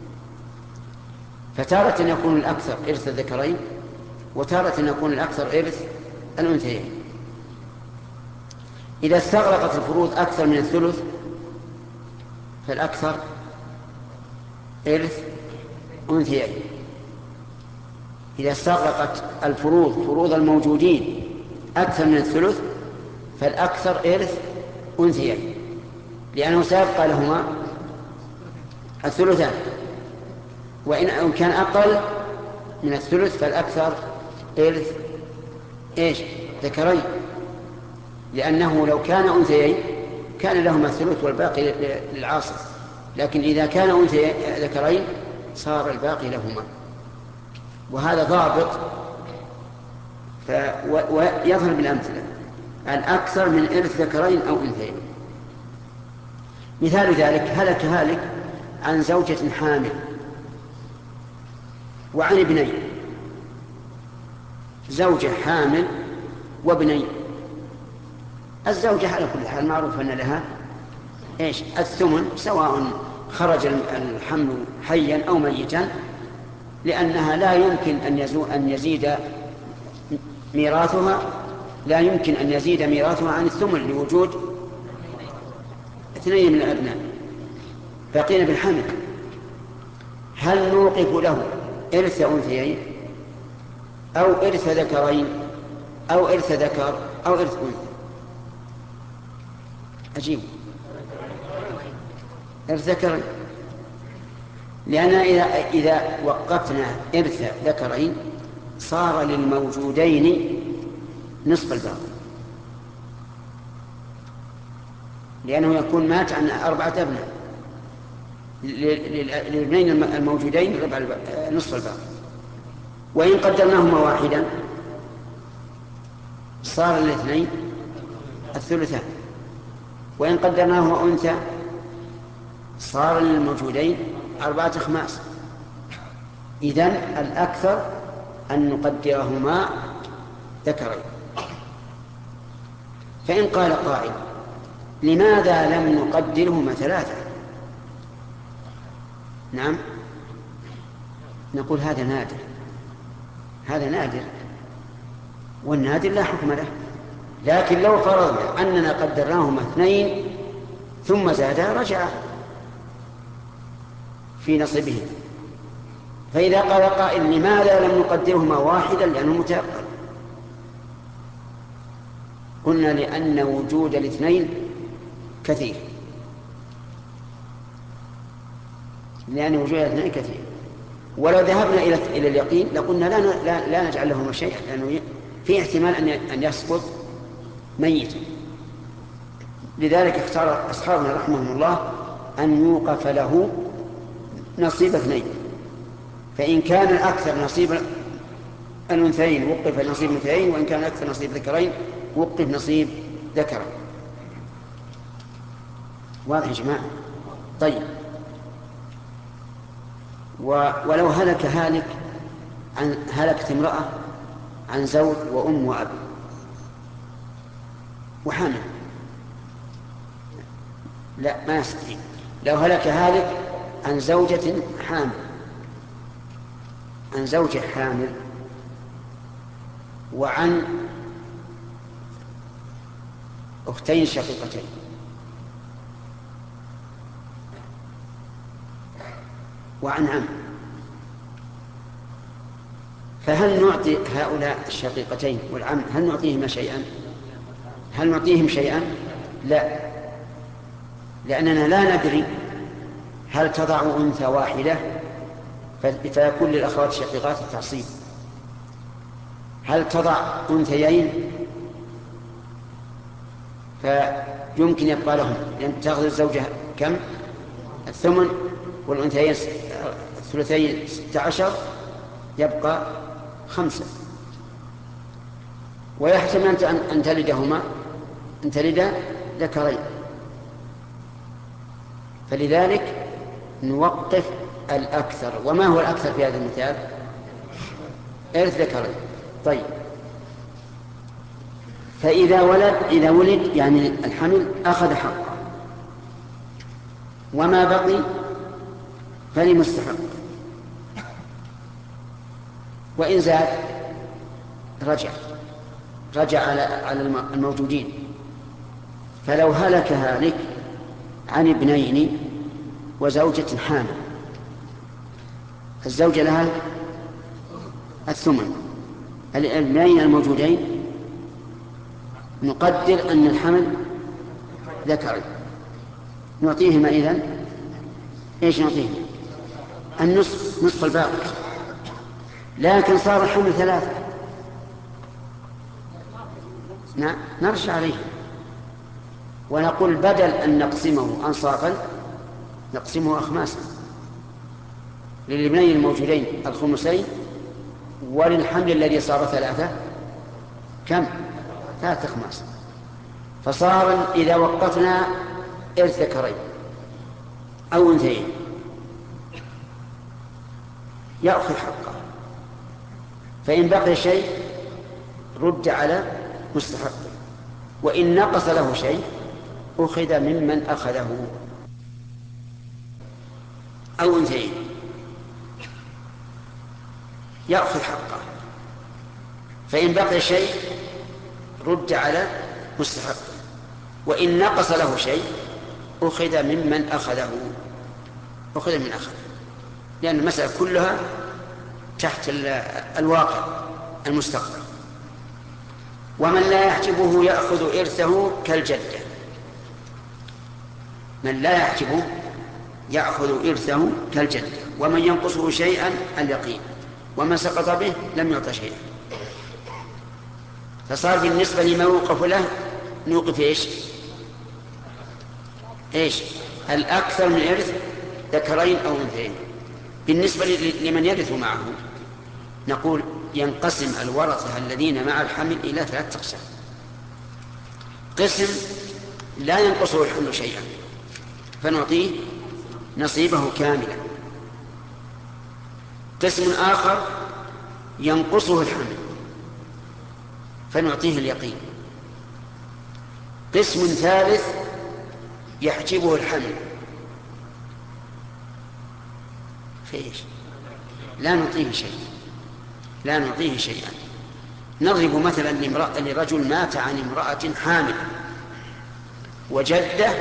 فتارة يكون الأكثر إرث الذكرين، وتارة يكون الأكثر إرث الأنثيين. إذا استغرقت الفروض أكثر من الثلث فالأكثر إرث أنثيين. إذا استغرقت الفروض فروض الموجودين أكثر من الثلث فالأكثر إرث أنثيين، لأنه سيبقى لهما الثلثان، وإن كان أقل من الثلث فالأكثر إرث إيش؟ ذكرين، لأنه لو كان أنثيين كان لهما الثلث والباقي للعاصر، لكن إذا كان أنثى ذكرين صار الباقي لهما. وهذا ضابط ف... و... ويظهر بالأمثلة الأكثر من إرث ذكرين أو أنثيين. مثال ذلك هلك هالك عن زوجة حامل وعن ابنين، زوجة حامل وابنين. الزوجة على كل حال معروف أن لها إيش؟ الثمن، سواء خرج الحمل حيا أو ميتا، لأنها لا يمكن أن, يزو أن يزيد ميراثها لا يمكن أن يزيد ميراثها عن الثمن لوجود اثنين من الأبناء باقين بالحمل. هل نوقف له إرث أنثيين أو إرث ذكرين أو إرث ذكر أو إرث أنثى؟ أجيب إرث ذكرين، لأن إذا, إذا وقفنا إرث ذكرين صار للموجودين نصف الباقي، لأنه يكون مات عن أربعة أبناء، للابنين الموجودين نصف الباقي. وإن قدرناهما واحدا صار الاثنين الثلثان، وإن قدرناه أنثى صار للموجودين أربعة خماس. إذن الأكثر أن نقدرهما ذكرين. فإن قال قائل لماذا لم نقدرهما ثلاثة؟ نعم، نقول هذا نادر، هذا نادر، والنادر لا حكم له. لكن لو فرضنا أننا قدرناهما اثنين ثم زادا رجع في نصيبهم. فإذا قال قائل لماذا لم نقدرهما واحدا لأنه متيقن، قلنا لأن وجود الاثنين كثير، لأن وجود الاثنين كثير. ولو ذهبنا إلى إلى اليقين لقلنا لا لا, لا نجعل لهما شيئا، لأنه في احتمال أن أن يسقط ميتا. لذلك اختار أصحابنا رحمهم الله أن يوقف له نصيب اثنين، فإن كان الأكثر نصيب الأنثيين وقف نصيب الأنثيين، وإن كان الأكثر نصيب ذكرين وقف نصيب ذكر. واضح يا جماعة؟ طيب، ولو هلك هالك عن هلكت امرأة عن زوج وأم وأب وحامل، لا ما يستطيع. لو هلك هالك عن زوجة حامل عن زوجة حامل وعن أختين شقيقتين وعن عم، فهل نعطي هؤلاء الشقيقتين والعم هل نعطيهما شيئا؟ هل نعطيهم شيئا؟ لا، لأننا لا ندري هل تضع أنثى واحدة فيكون للأخوات الشقيقات التعصيب، هل تضع أنثيين فيمكن يبقى لهم، لأن تأخذ الزوجة كم؟ الثمن، والأنثيين الثلثين ستة عشر، يبقى خمسة. ويحتمل أن تلدهما أن تلد ذكرين، فلذلك نوقف الأكثر. وما هو الأكثر في هذا المثال؟ إرث ذكرين. طيب، فإذا ولد إذا ولد يعني الحمل أخذ حقه، وما بقي فلمستحق، وإن زاد رجع رجع على على الموجودين. فلو هلك هالك عن ابنين وزوجة حامل الزوجة لها الثمن. الابنين الموجودين نقدر أن الحمل ذكري، نعطيهما إذن إيش نعطيهما؟ النصف، نصف الباقي. لكن صار الحمل ثلاثة، نرجع عليه ونقول بدل أن نقسمه أنصافا نقسمه أخماسا، للابنين الموجودين الخمسين، وللحمل الذي صار ثلاثة كم؟ ثلاثة أخماس. فصار إذا وقفنا إرث ذكرين أو أنثيين يأخذ حقه، فإن بقي شيء رد على مستحقه، وإن نقص له شيء أخذ ممن أخذه أو أنثيين يأخذ حقه، فإن بقي شيء رد على مستحقه، وإن نقص له شيء أخذ ممن أخذه أخذ من أخذ، لأن المسألة كلها تحت الواقع المستقبل. ومن لا يحجبه يأخذ إرثه كالجدة، من لا يحجبه يأخذ إرثه كالجدة، ومن ينقصه شيئا اليقين، ومن سقط به لم يعط شيئا. فصار بالنسبة لما يوقف له نوقف إيش إيش الأكثر من إرث ذكرين أو أنثيين. بالنسبة لمن يرث معه نقول ينقسم الورثة الذين مع الحمل إلى ثلاثة أقسام. قسم لا ينقصه الحمل شيئا فنعطيه نصيبه كاملا. قسم آخر ينقصه الحمل فنعطيه اليقين. قسم ثالث يحجبه الحمل فإيش لا نعطيه شيء لا نعطيه شيئا. نضرب مثلا لرجل مات عن امرأة حامل وجدة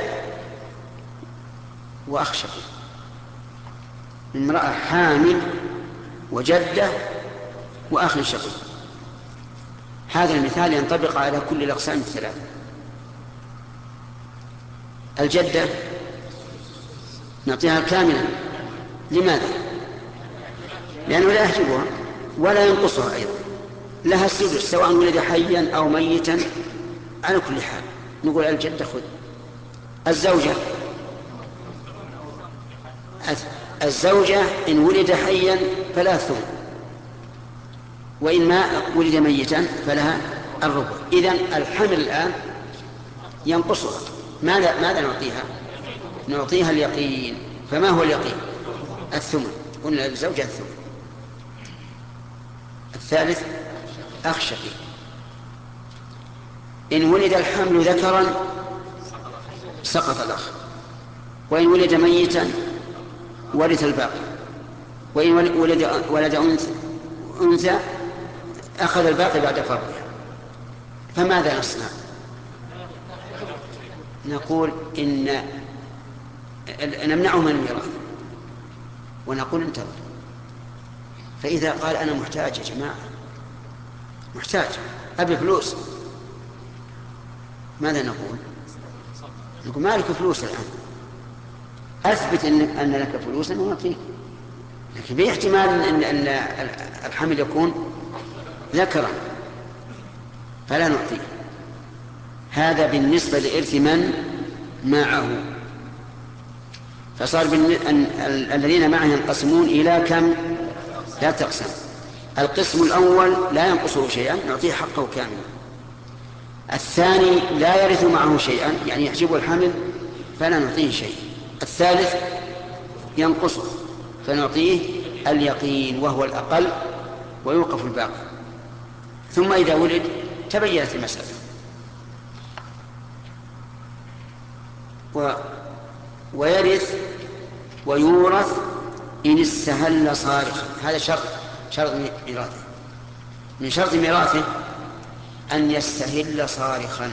وأخ شقيق، امرأة حامل وجدة وأخ شقيق. هذا المثال ينطبق على كل الأقسام الثلاثة. الجدة نعطيها كاملا. لماذا؟ لأنه لا يحجبها ولا ينقصها أيضا، لها السدس سواء ولد حيا أو ميتا. على كل حال نقول الجدة خذ. الزوجة الزوجة إن ولد حيا فلا ثمن، وإن ما ولد ميتا فلها الربع. إذن الحمل الآن ينقصها. ماذا ماذا نعطيها؟ نعطيها اليقين. فما هو اليقين؟ الثمن. قلنا للزوجة الثمن. الثالث أخ شقيق، إن ولد الحمل ذكرا سقط الأخ، وإن ولد ميتا ورث الباقي، وإن ولد ولد أنثى أخذ الباقي بعد فرضها. فماذا نصنع؟ نقول إن نمنعه من الميراث ونقول انتظر. فإذا قال أنا محتاج يا جماعة، محتاج أبي فلوس، ماذا نقول؟ نقول ما لك فلوس الآن، أثبت أن, أن لك فلوسا ونعطيك، لكن باحتمال أن, أن الحمل يكون ذكرا فلا نعطيه. هذا بالنسبة لإرث من معه. فصار أن الذين معه ينقسمون إلى كم؟ لا تقسم. القسم الأول لا ينقصه شيئا نعطيه حقه كاملا. الثاني لا يرث معه شيئا يعني يحجبه الحمل فلا نعطيه شيء. الثالث ينقصه فنعطيه اليقين وهو الأقل ويوقف الباقي. ثم إذا ولد تبينت المسألة. و... ويرث ويورث إن استهل صارخا. هذا شرط شرط ميراثه. من شرط ميراثه أن يستهل صارخا.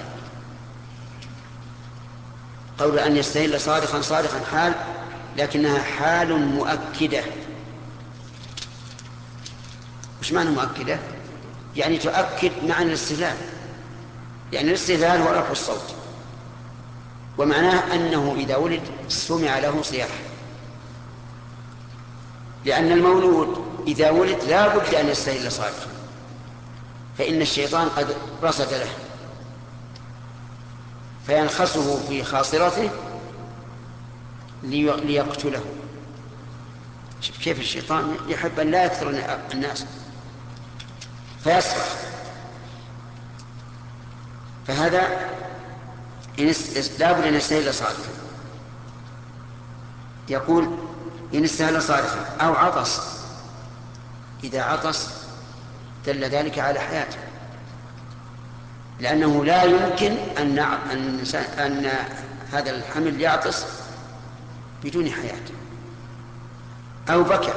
قول أن يستهل صارخا، صارخا حال لكنها حال مؤكدة وش معنى مؤكدة؟ يعني تؤكد معنى الاستهلال، يعني الاستهلال هو رفع الصوت، ومعناه أنه إذا ولد سمع له صياح، لأن المولود إذا ولد لا بد أن يستهل صارخا، فإن الشيطان قد رصد له فينخسه في خاصرته ليقتله. كيف الشيطان يحب أن لا يكثر الناس فيصرخ. فهذا لا بد أن يستهل صارخا. يقول إن استهل صارخا أو عطس، إذا عطس دل ذلك على حياته، لأنه لا يمكن أن أن هذا الحمل يعطس بدون حياة. أو بكى.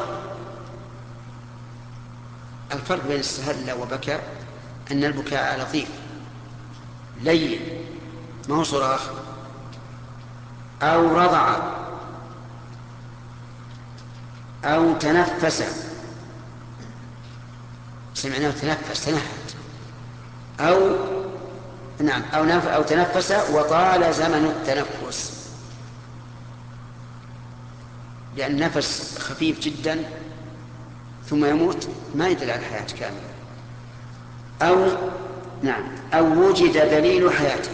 الفرق بين استهل وبكى أن البكاء لطيف لين ما هو صراخ. أو رضع أو تنفس، سمعناه تنفس تنهد. أو نعم أو, نف... أو تنفس وطال زمن التنفس، لأن النفس خفيف جدا ثم يموت ما يدل على الحياة كاملة. أو نعم أو وجد دليل حياته،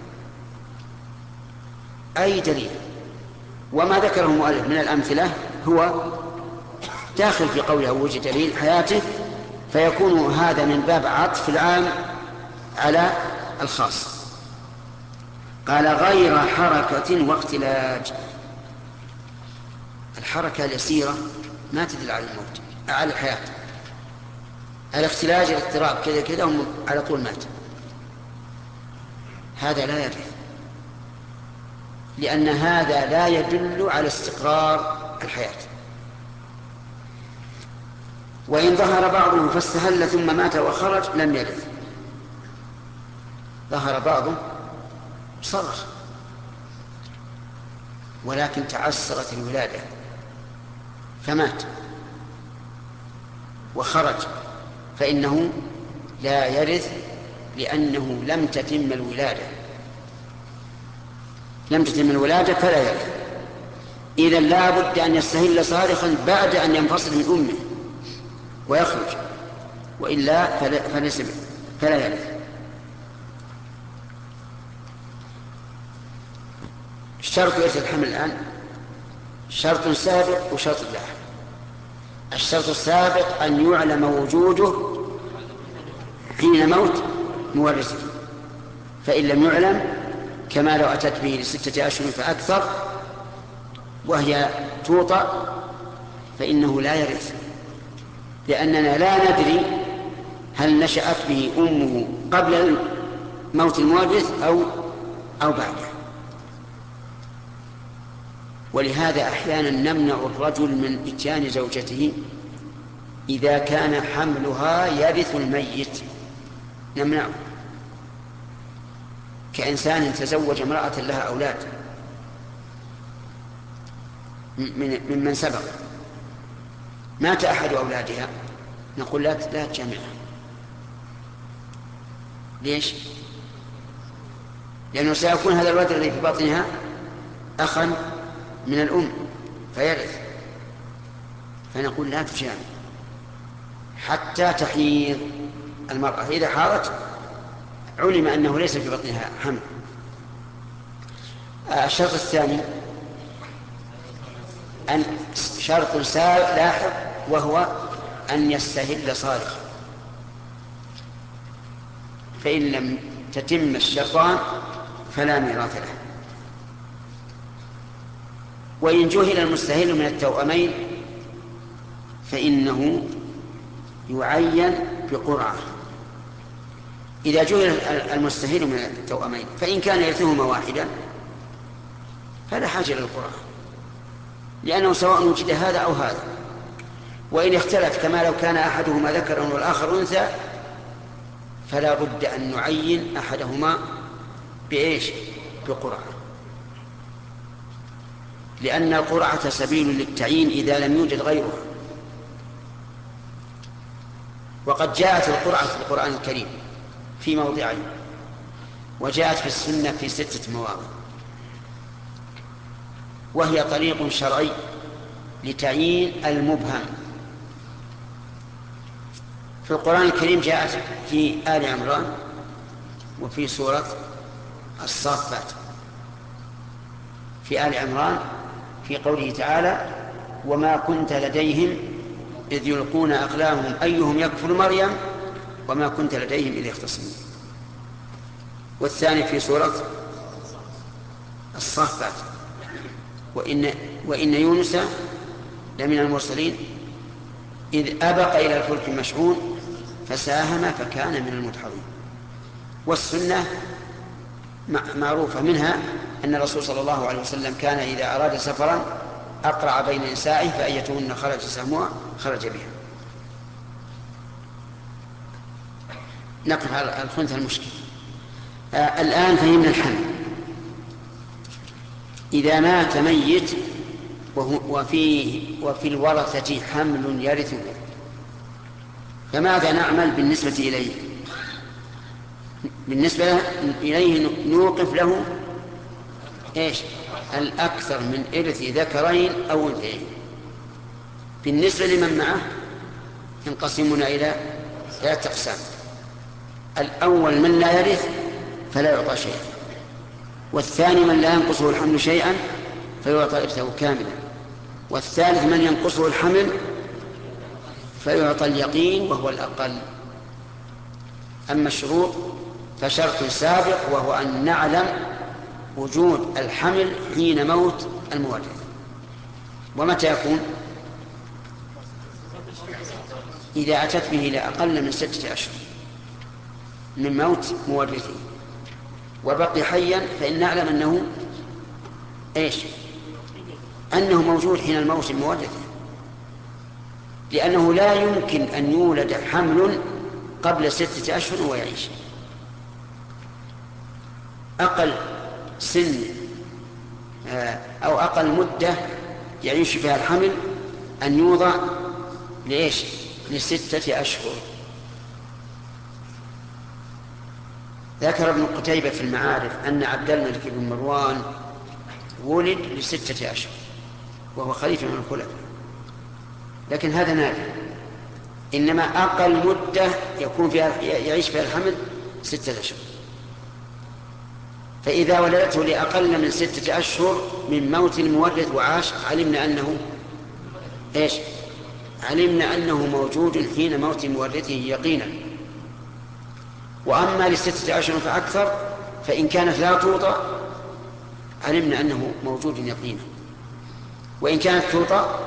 أي دليل، وما ذكره المؤلف من الأمثلة هو داخل في قوله وجد دليل حياته، فيكون هذا من باب عطف العام على الخاص. قال غير حركة واختلاج. الحركة اليسيرة ما تدل على الموت على الحياة. الاختلاج الاضطراب كذا كذا على طول مات، هذا لا يرث، لأن هذا لا يدل على استقرار الحياة. وإن ظهر بعضه فاستهل ثم مات وخرج لم يرث. ظهر بعضه صرخ ولكن تعسرت الولادة فمات وخرج، فإنه لا يرث، لأنه لم تتم الولادة لم تتم الولادة فلا يرث. إذن لا بد أن يستهل صارخا بعد أن ينفصل من أمه ويخرج، وإلا فليس فلا يرث. شرط إرث الحمل الآن شرط سابق وشرط لاحق. الشرط السابق أن يعلم وجوده حين موت مورثه، فإن لم يعلم كما لو أتت به لستة أشهر فأكثر وهي توطأ فإنه لا يرث، لأننا لا ندري هل نشأت به أمه قبل موت المورث أو أو بعده. ولهذا أحيانا نمنع الرجل من إتيان زوجته إذا كان حملها يرث الميت، نمنعه. كإنسان تزوج امرأة لها أولاد من من سبق، مات أحد أولادها، نقول لا لا تجمعها. ليش؟ لأنه سيكون هذا الولد الذي في بطنها أخا من الأم فيرث، فنقول لا تجامع حتى تحيض المرأة. إذا حاضت علم أنه ليس في بطنها حمل. الشرط الثاني أن شرط لاحق وهو أن يستهل صارخا، فإن لم تتم الشرطان فلا ميراث له. وإن جهل المستهل من التوأمين فإنه يعين بقرعة. إذا جهل المستهل من التوأمين فإن كان يرثهما واحدا فلا حاجة للقرعة، لأنه سواء وجد هذا أو هذا. وإن اختلف كما لو كان أحدهما ذكرا والآخر أنثى فلا بد أن نعين أحدهما بإيش؟ بقرعة، لأن القرعة سبيل للتعيين إذا لم يوجد غيرها. وقد جاءت القرعة في القرآن الكريم في موضعين، وجاءت في السنة في ستة مواضع، وهي طريق شرعي لتعيين المبهم. في القرآن الكريم جاءت في آل عمران وفي سورة الصافات. في آل عمران في قوله تعالى: وما كنت لديهم إذ يلقون أقلامهم أيهم يكفل مريم وما كنت لديهم إذ يختصمون. والثاني في سورة الصافات: وإن, وإن يونس لمن المرسلين إذ أبق إلى الفلك المشحون فساهم فكان من المدحضين. والسنة معروفة منها أن الرسول صلى الله عليه وسلم كان إذا أراد سفرا أقرع بين نسائه فأيتهن خرج سهمها خرج بها. نقف على الخنثى المشكل. آه الآن فهمنا الحمل. إذا مات ميت وفي, وفي الورثة حمل يرثه فماذا نعمل بالنسبة إليه؟ بالنسبة إليه نوقف له إيش؟ الأكثر من إرث ذكرين أو أنثيين. بالنسبة لمن معه ينقسمون إلى ثلاثة أقسام: الأول من لا يرث فلا يعطى شيئا، والثاني من لا ينقصه الحمل شيئا فيعطى إرثه كاملا، والثالث من ينقصه الحمل فيعطى اليقين وهو الأقل. أما الشروط فشرط سابق وهو أن نعلم وجود الحمل حين موت المورث. ومتى يكون؟ إذا أتت به إلى أقل من ستة أشهر من موت مورثه وبقي حيا فإن نعلم أنه إيش؟ أنه موجود حين الموت المورث، لأنه لا يمكن أن يولد حمل قبل ستة أشهر ويعيش. أقل سن أو أقل مدة يعيش فيها الحمل أن يوضع لإيش؟ لستة أشهر. ذكر ابن قتيبة في المعارف أن عبد الملك بن مروان ولد لستة أشهر وهو خليفة من الخلفاء، لكن هذا نادر. إنما أقل مدة يكون فيها يعيش فيها الحمل ستة أشهر. فإذا ولدته لأقل من ستة أشهر من موت المورث وعاش علمنا أنه إيش؟ علمنا أنه موجود حين موت مورثه يقينا. وأما لستة أشهر فأكثر فإن كانت لا توطأ علمنا أنه موجود يقينا، وإن كانت توطأ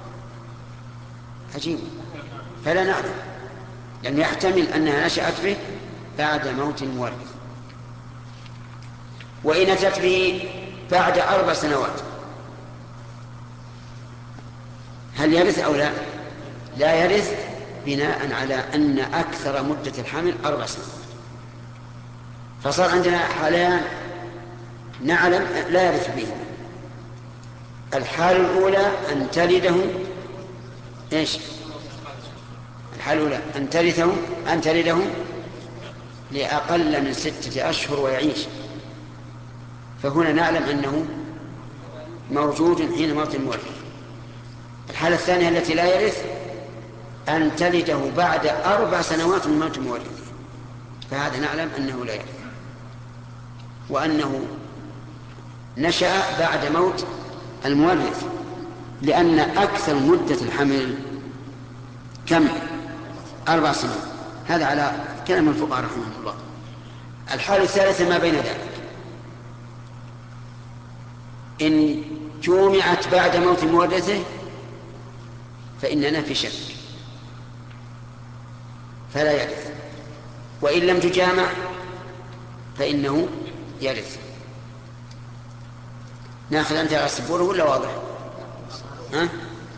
عجيب فلا نعلم، لأنه يحتمل أنها نشأت به بعد موت المورث. وإن أتت به بعد أربع سنوات هل يرث أو لا؟ لا يرث، بناء على أن أكثر مدة الحمل أربع سنوات. فصار عندنا حالان نعلم لا يرث به. الحالة الأولى أن تلده إيش؟ الحالة الأولى أن تلده أن تلده لأقل من ستة أشهر ويعيش، فهنا نعلم أنه موجود حين موت المورث. الحالة الثانية التي لا يرث أن تلده بعد أربع سنوات من موت المورث، فهذا نعلم أنه لا يرث، وأنه نشأ بعد موت المورث، لأن أكثر مدة الحمل كم؟ أربع سنوات. هذا على كلام الفقهاء رحمهم الله. الحالة الثالثة ما بين ذلك، إن جومعت بعد موت مورثه فإننا في شك فلا يرث، وإن لم تجامع فإنه يرث. ناخذ أنت على السبورة ولا واضح؟ ها؟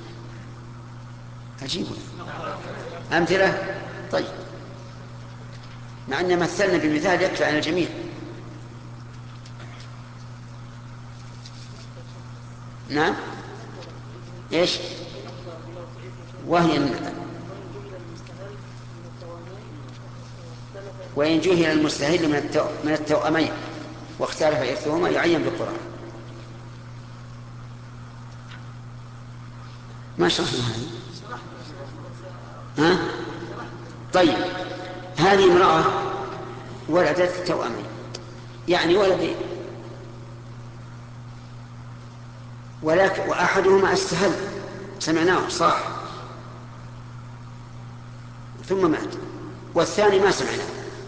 عجيب. أمثلة؟ طيب، مع أن مثلنا بمثال يكفي عن الجميع. نعم. إيش؟ وهي وإن جهل المستهل من, التو... من التوأمين واختلف إرثهما يعين بالقرآن. ما شرحنا هذه؟ ها؟ طيب هذه امرأة ولدت توأمين، يعني ولد ولكن وأحدهما استهل سمعناه صح ثم مات، والثاني ما سمعناه،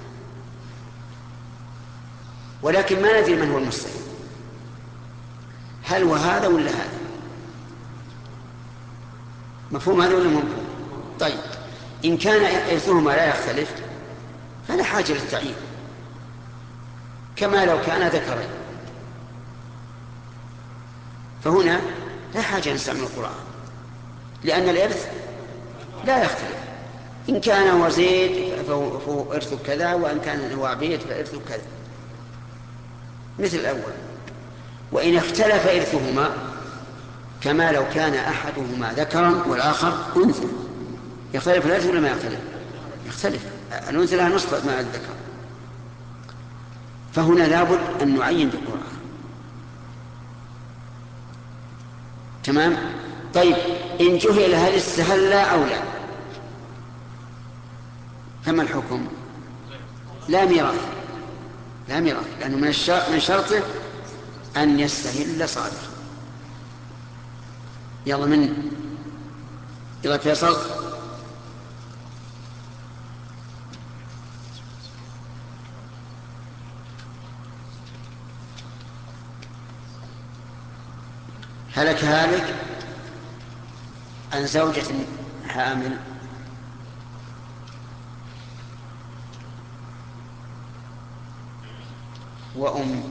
ولكن ما ندري من هو المستهل، هل هو هذا ولا هذا؟ مفهوم هذا ولا مفهوم؟ طيب إن كان إرثهما لا يختلف فلا حاجة للتعيين، كما لو كان ذكرين، فهنا لا حاجة نستعمل القرآن لأن الإرث لا يختلف، إن كان هو زيد فهو إرث كذا، وإن كان هو عبيد فإرث كذا مثل الأول. وإن اختلف إرثهما كما لو كان أحدهما ذكرا والآخر أنثى، يختلف الإرث ولا ما يختلف؟ يختلف، الأنثى لها نصف ما الذكر، فهنا لابد أن نعين بالقرآن. تمام؟ طيب إن جهل هل استهل أو لا فما الحكم؟ لا ميراث، لا ميراث، لأنه من من شرطه أن يستهل صادق. يلا من يلا فيصل. هلك هالك عن زوجة حامل وأم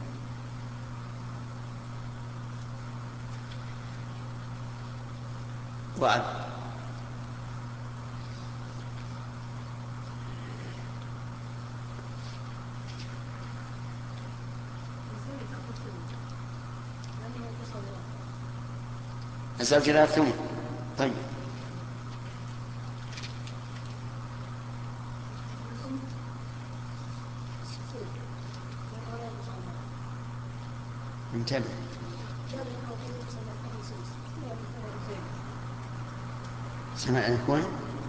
وأب. الزوجة لا ثمن. طيب انتبه. سمع الإخوان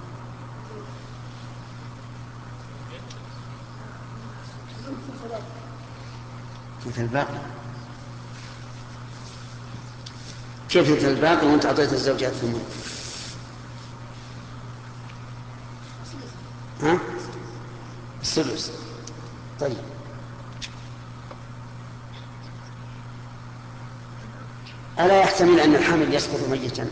مثل الباقي، كيف مثل الباقي وانت أعطيت الزوجات ثمن؟ ها؟ السدس. طيب ألا يحتمل أن الحمل يسقط ميتا؟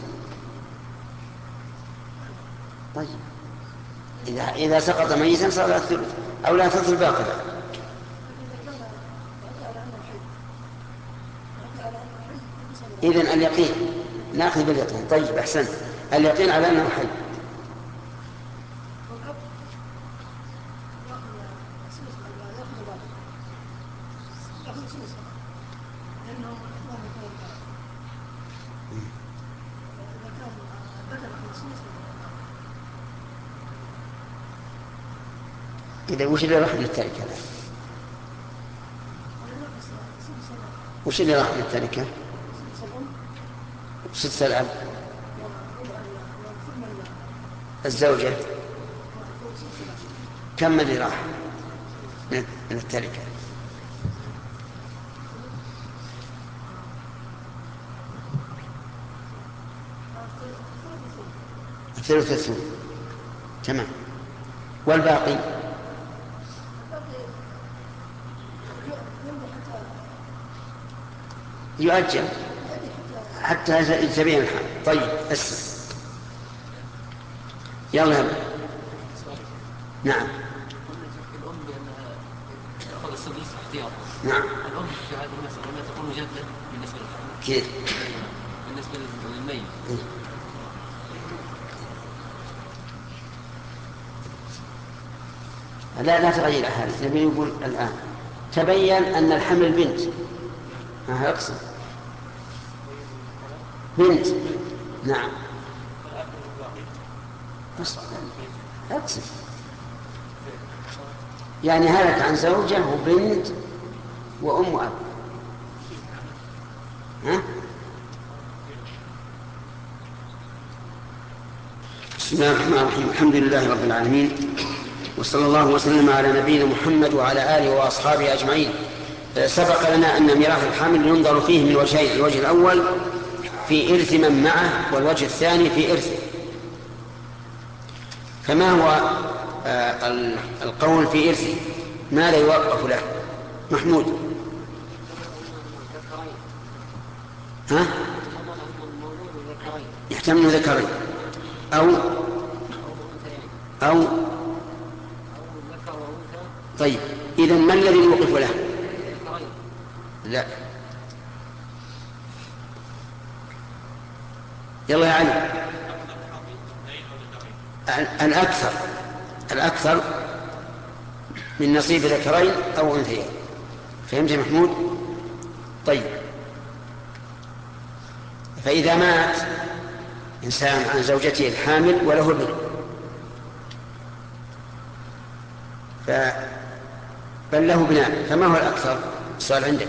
طيب إذا إذا سقط ميتا صار له الثلث أو لا ثلث الباقي. إذن اليقين نأخذ باليقين. طيب أحسنت، اليقين على أنه حي. إذا وش اللي راح من التركة؟ وش اللي راح من التركة؟ ست الأب الزوجة كم اللي راح من التركة؟ الثلث الثلث. تمام. والباقي يؤجل حتى يتبين الحال. طيب اسم يلا هم. نعم الأم بأنها تأخذ السدس احتياطا. نعم الأم في هذه المسألة لا تكون جدة بالنسبة للحمل. كيف؟ بالنسبة للميت. لا لا تغير أحد. نبي يقول الآن تبين أن الحمل بنت. ها أقسم بنت. نعم أقسم يعني هلك عن زوجة وبنت وأم وأب. ها؟ بسم الله الرحمن الرحيم. الحمد لله رب العالمين، وصلى الله وسلم على نبينا محمد وعلى آله وأصحابه أجمعين. سبق لنا أن ميراث الحامل ينظر فيه من وجهين: الوجه الأول في إرث من معه، والوجه الثاني في إرثه. فما هو القول في إرثه؟ ماذا يوقف له؟ محمود. ها؟ يحتمل ذكرين أو أو طيب، إذن ما الذي يوقف له؟ لا. يلا يا علي. الأكثر الأكثر من نصيب ذكرين أو أنثيين. فهمت يا محمود؟ طيب، فإذا مات إنسان عن زوجته الحامل وله ابن، ف... بل له بناء، فما هو الأكثر؟ السؤال عندك.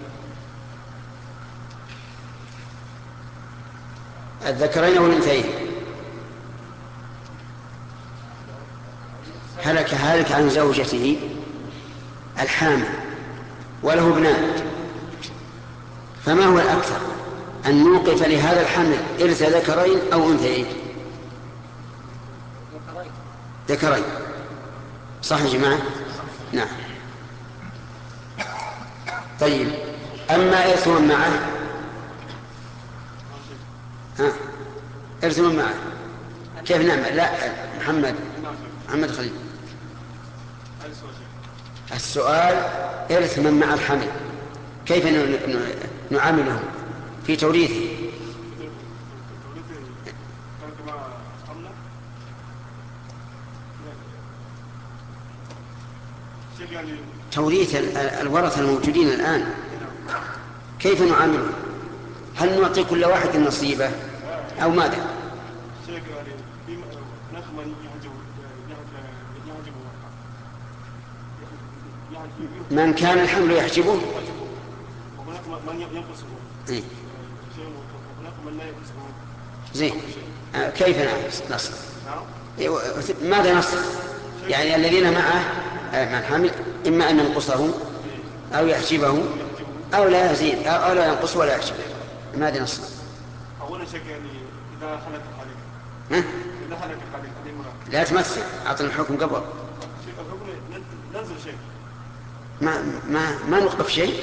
الذكرين أو الأنثيين؟ هلك هالك عن زوجته الحامل وله ابناء، فما هو الأكثر؟ أن نوقف لهذا الحمل إرث ذكرين أو أنثيين؟ ذكرين. صح يا جماعة؟ نعم. طيب، أما إرث من معه؟ ها؟ إرث من معه كيف نعمل؟ لا، محمد محمد خليل. السؤال إرث من مع الحمل كيف نعامله في توريثه؟ توريث الورثة الموجودين الآن كيف نعامله؟ هل نعطي كل واحد نصيبه أو ماذا؟ من كان الحمل يحجبه زين. كيف نصل؟ ماذا نصل؟ يعني الذين معه مع الحمل إما أن ينقصه أو يحجبه أو لا يزيد أو لا ينقص ولا يحجبه. ماذا نصل؟ أولا شيء يعني إذا خلت الحالك ها؟ إذا خلت الحالك لا تمثل، أعطنا الحكم قبل. شيء الحكم ننزل شيء ما ما ما نوقف شيء.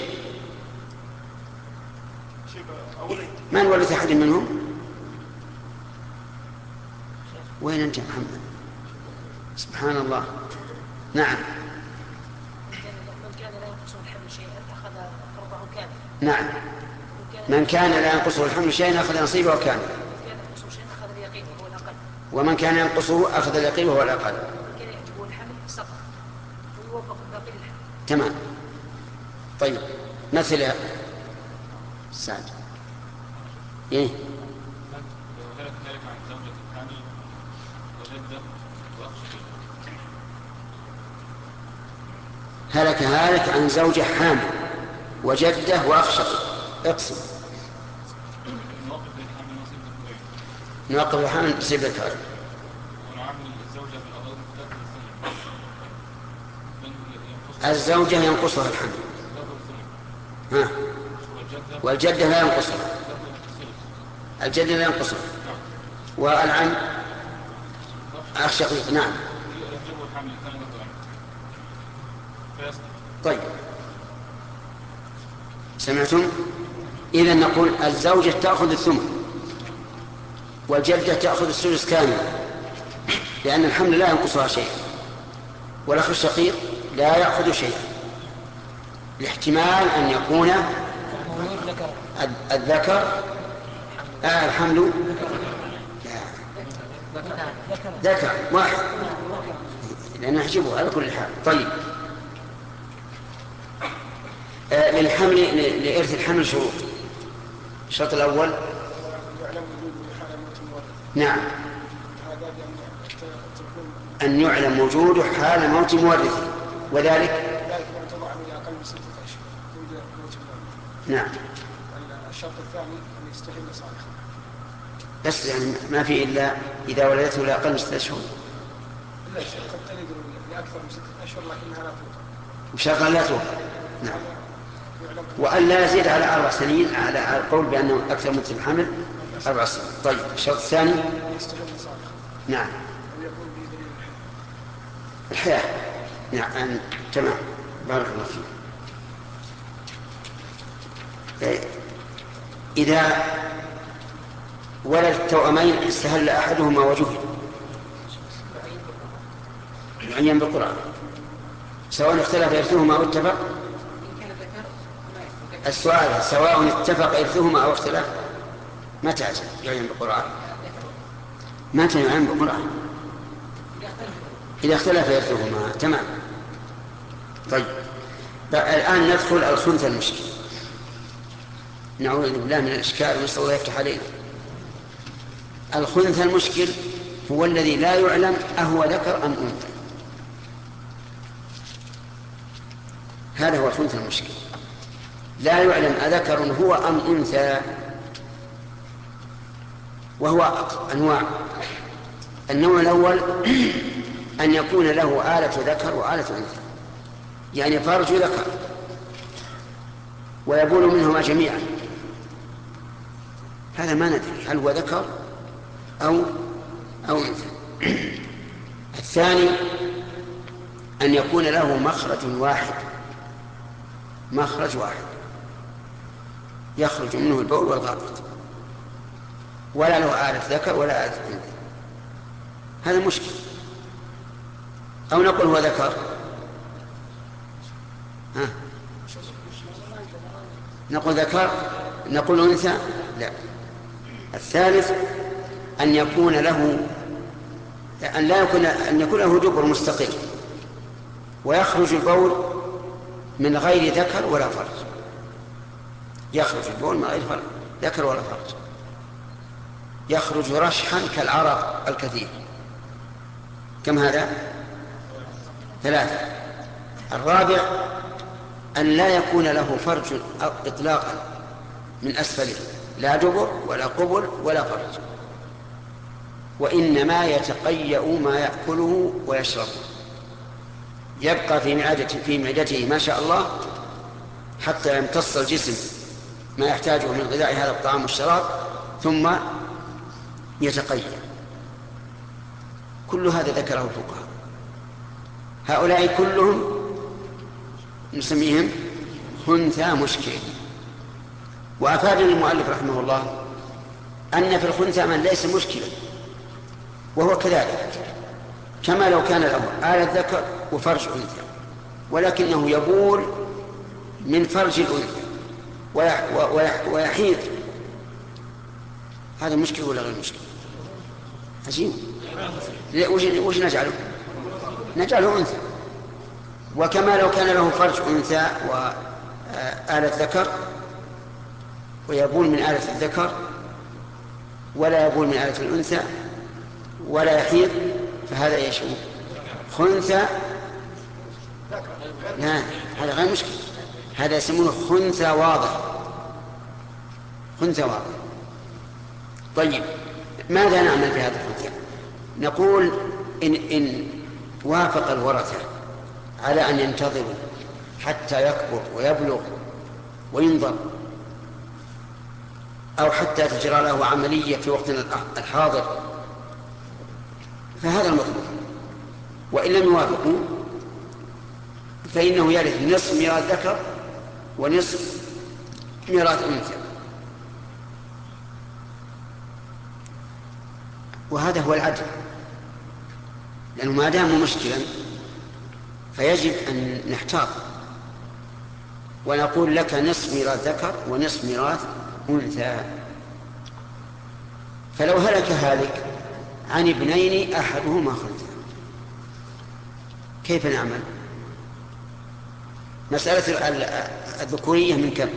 ما نورث أحد منهم. وين أنت محمد؟ سبحان الله. نعم. من كان لا ينقصه الحمل شيئا أخذ فرضه كاملا. نعم. من كان لا ينقصه الحمل شيئا أخذ نصيبه كاملا. كان ينقصه شيئا أخذ اليقين وهو الأقل. ومن كان ينقصه أخذ اليقين وهو الأقل. من كان يعجبه الحمل سقط ويوفق الباقي للحمل. تمام. طيب، مثل سعد. إيه؟ هلك هالك عن زوجة حامل وجدة وأخ شقيق. اقسم. نوقف الحمل نصيب ذكر. الزوجة ينقصها الحمل. ها. والجدة لا ينقصها. الجدة لا ينقصها. والعم أخ شقيق. نعم. طيب، سمعتم؟ إذا نقول الزوجة تأخذ الثمن والجدة تأخذ السدس كامل، لأن الحمل لا ينقصها شيء، والأخ الشقيق لا يأخذ شيئا، لاحتمال أن يكون الذكر آه الحمل ذكر واحد، لأنه يحجبه على كل حال. طيب، آه للحمل لإرث الحمل شروط. الشرط الأول نعم أن يعلم وجوده حال موت مورثه. وذلك ذلك من تضع من أقل من ستة أشهر عند موت المولود. نعم. الشرط الثاني أن يستحل صالحا. بس يعني ما في إلا إذا ولدته لا أقل من ستة أشهر. لا قد تلد لأكثر من ستة أشهر لكنها لا توقع. بشرط لا توقع. نعم. وأن لا يزيد على أربع سنين على القول بأنه أكثر من الحمل أربع سنين. طيب الشرط الثاني يستحل صالحا. نعم. ويكون بدليل الحياة. نعم تمام. بارك الله فيك. إذا ولد التوأمين استهل أحدهما وجهل معين بالقرآن سواء اختلف إرثهما أو اتفق. السؤال سواء اتفق إرثهما أو اختلف متى يعين بالقرآن؟ متى يعين بالقرآن؟ إذا اختلف إرثهما. تمام. طيب الآن ندخل الخنثى المشكل. نعوذ بالله من الإشكال ونسأل الله يفتح علينا. الخنثى المشكل هو الذي لا يعلم أهو ذكر أم أنثى. هذا هو الخنثى المشكل، لا يعلم أذكر هو أم أنثى. وهو أنواع. النوع الأول أن يكون له آلة ذكر وآلة أنثى، يعني فرج ذكر ويبول منهما جميعا، هذا ما ندري هل هو ذكر أو أو أنثى. الثاني أن يكون له مخرج واحد، مخرج واحد يخرج منه البول والغائط، ولا له آلة ذكر ولا آلة أنثى، هذا مشكل. أو نقول هو ذكر، ها نقول ذكر، نقول أنثى، لا. الثالث أن يكون له أن لا يكون أن يكون له دبر مستقل ويخرج البول من غير ذكر ولا فرج، يخرج البول من غير فرج ذكر ولا فرج، يخرج رشحا كالعرق الكثير. كم هذا؟ ثلاثة. الرابع أن لا يكون له فرج إطلاقا من أسفله، لا دبر ولا قبل ولا فرج، وإنما يتقيأ ما يأكله ويشربه، يبقى في معدته, في معدته ما شاء الله حتى يمتص الجسم ما يحتاجه من غذاء هذا الطعام والشراب ثم يتقيأ. كل هذا ذكره الفقهاء. هؤلاء كلهم نسميهم خنثى مشكل. وأفادنا المؤلف رحمه الله أن في الخنثى من ليس مشكلا، وهو كذلك كما لو كان له آلة ذكر وفرج أنثى، ولكنه يبول من فرج الأنثى ويحيض، هذا مشكل ولا غير مشكل؟ عجيب. وش نجعله؟ نجعله أنثى. وكما لو كان له فرج أنثى وآلة ذكر ويبول من آلة الذكر ولا يبول من آلة الأنثى ولا يحيض، فهذا يشوف خنثى. لا، هذا غير مشكل، هذا يسمونه خنثى واضح، خنثى واضح. طيب ماذا نعمل في هذا الخنثى؟ نقول إن, إن وافق الورثة على أن ينتظروا حتى يكبر ويبلغ وينظر، أو حتى تجرى له عملية في وقتنا الحاضر، فهذا المطلوب. وإن لم يوافقوا فإنه يرث نصف ميراث ذكر ونصف ميراث أنثى، وهذا هو العدل، لأنه ما دام مشكلا فيجب أن نحتاط ونقول لك نصف ميراث ذكر ونصف ميراث أنثى. فلو هلك هالك عن ابنين أحدهما خنثى كيف نعمل؟ مسألة الذكورية من كم؟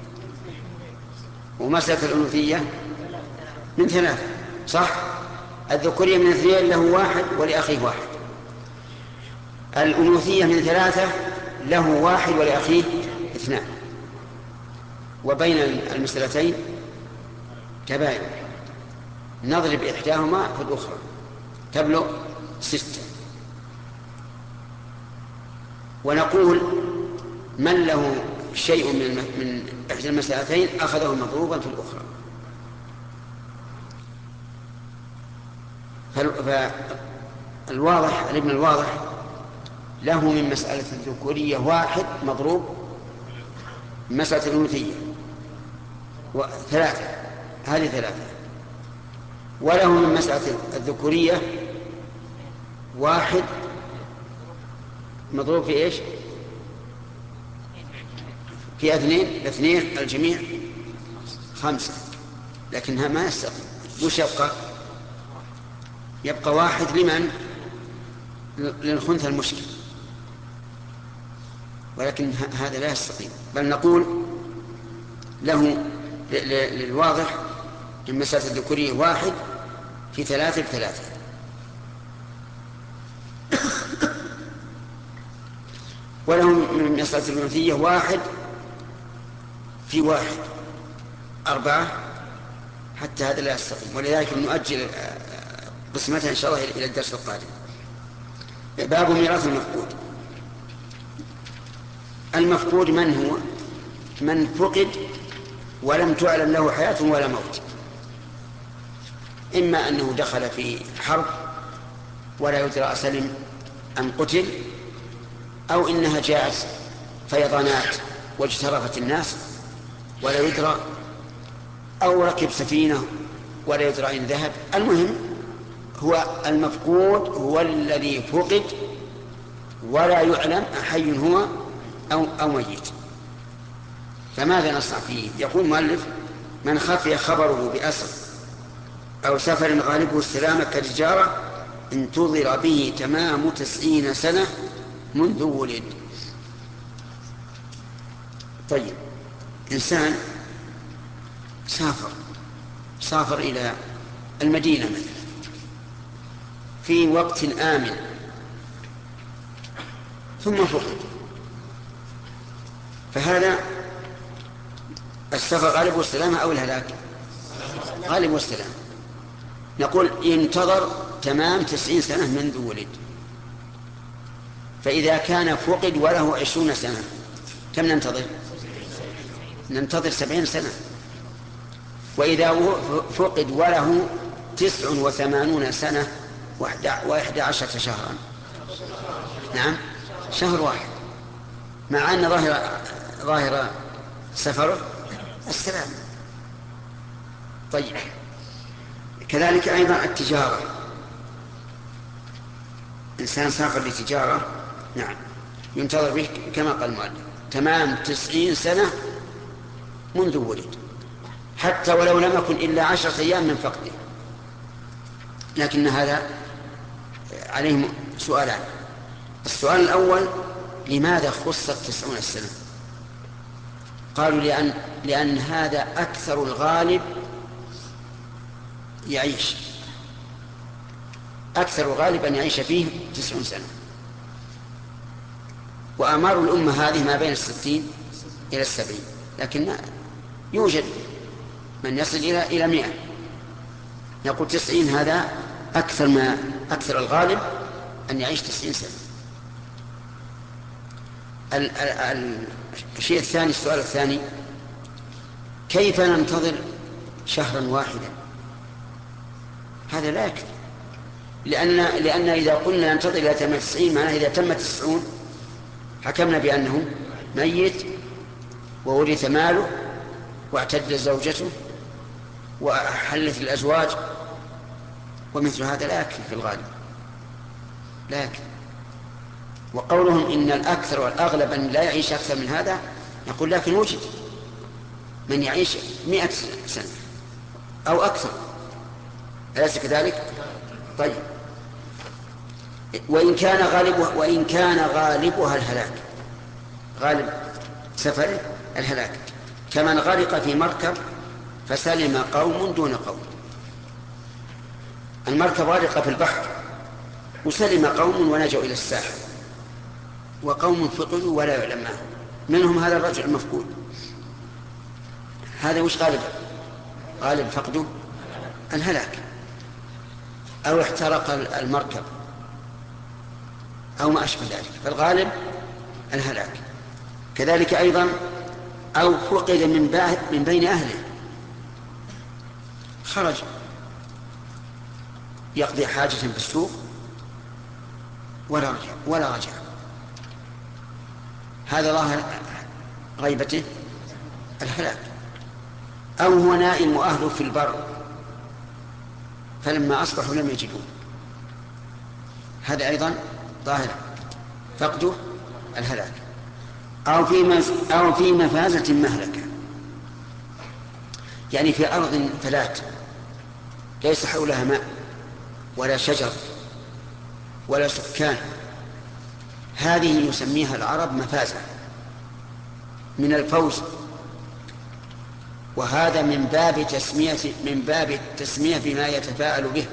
ومسألة الأنوثية من ثلاثة، صح؟ الذكورية من اثنين له واحد ولأخيه واحد. الأنوثية من ثلاثة له واحد ولأخيه اثنان، وبين المسألتين تباين، نضرب إحداهما في الأخرى تبلغ ستة. ونقول من له شيء من من إحدى المسألتين أخذه مضروبا في الأخرى. فالواضح الابن الواضح له من مسألة الذكورية واحد مضروب من مسألة الأنوثية وثلاثة، هذه ثلاثة. وله من مسألة الذكورية واحد مضروب في إيش؟ في اثنين، الاثنين الجميع خمسة، لكنها ما يستطيع. وش يبقى؟ يبقى واحد لمن؟ للخنثى المشكل، ولكن هذا لا يستطيع. بل نقول له للواضح من مسألة الذكورية واحد في ثلاثة بثلاثة. وله من مسألة الأنوثية واحد في واحد أربعة، حتى هذا لا يستقيم. ولذلك نؤجل قسمتها إن شاء الله إلى الدرس القادم. باب ميراث المفقود. المفقود من هو؟ من فقد ولم تعلم له حياة ولا موت، إما أنه دخل في حرب ولا يدرى أسلم أم قتل، أو إنها جاءت فيضانات واجترفت الناس ولا يدرى، أو ركب سفينة ولا يدرى إن ذهب. المهم هو المفقود هو الذي فقد ولا يعلم أحي هو أو, أو ميت. فماذا نصنع فيه؟ يقول المؤلف: من خفي خبره بأسر أو سفر غالبه السلامة كتجارة انتظر به تمام تسعين سنة منذ ولد. طيب، إنسان سافر سافر إلى المدينة مثلا في وقت آمن ثم فقد، فهذا السفر غالبه السلامة أو الهلاك؟ غالبه السلامة. نقول ينتظر تمام تسعين سنة منذ ولد. فإذا كان فقد وله عشرون سنة كم ننتظر؟ ننتظر سبعين سنة. وإذا فقد وله تسع وثمانون سنة وإحدى عشرة شهرا، نعم شهر واحد، مع أن ظاهر ظاهر سفره السلام. طيب، كذلك أيضا التجارة. إنسان سافر لتجارة، نعم ينتظر به كما قال المؤلف تمام تسعين سنة منذ ولد، حتى ولو لم يكن إلا عشرة أيام من فقده. لكن هذا عليه سؤالان. السؤال الأول: لماذا خصت تسعون السنة؟ قالوا لأن, لأن هذا أكثر الغالب يعيش، أكثر الغالب أن يعيش فيه تسعون سنة. وأعمار الأمة هذه ما بين الستين إلى السبعين، لكن يوجد من يصل إلى إلى مئة. نقول تسعين هذا أكثر ما أكثر الغالب أن يعيش تسعين سنة. ال ال الشيء الثاني، السؤال الثاني: كيف ننتظر شهرا واحدا؟ هذا لا يكفي، لأن لأن إذا قلنا ننتظر إلى تم تسعين معناه إذا تم تسعون حكمنا بأنه ميت وورث ماله واعتدت زوجته وحلت الأزواج، ومثل هذا لا يكفي في الغالب، لا يكفي. وقولهم إن الأكثر والأغلب أن لا يعيش أكثر من هذا، نقول لكن وجد من يعيش مئة سنة أو أكثر، أليس كذلك؟ طيب، وإن كان غالبها وإن كان غالبها الهلاك، غالب سفره الهلاك، كمن غرق في مركب فسلم قوم دون قوم. المركب غرق في البحر وسلم قوم ونجوا إلى الساحل، وقوم فقدوا ولا يعلم ما منهم هذا الرجل المفقود. هذا وش غالب؟ غالب فقده الهلاك، أو احترق المركب أو ما أشبه ذلك، فالغالب الهلاك. كذلك أيضا أو فقد من, من بين أهله، خرج يقضي حاجة في السوق ولا رجع ولا رجع، هذا ظاهر غيبته الهلاك. أو هو نائم وأهله في البر فلما أصبحوا لم يجدوه، هذا أيضا ظاهر فقده الهلاك. أو في أو في مفازة مهلكة، يعني في أرض فلات ليس حولها ماء ولا شجر ولا سكان، هذه يسميها العرب مفازة من الفوز، وهذا من باب تسمية من باب التسمية بما يتفاءل به،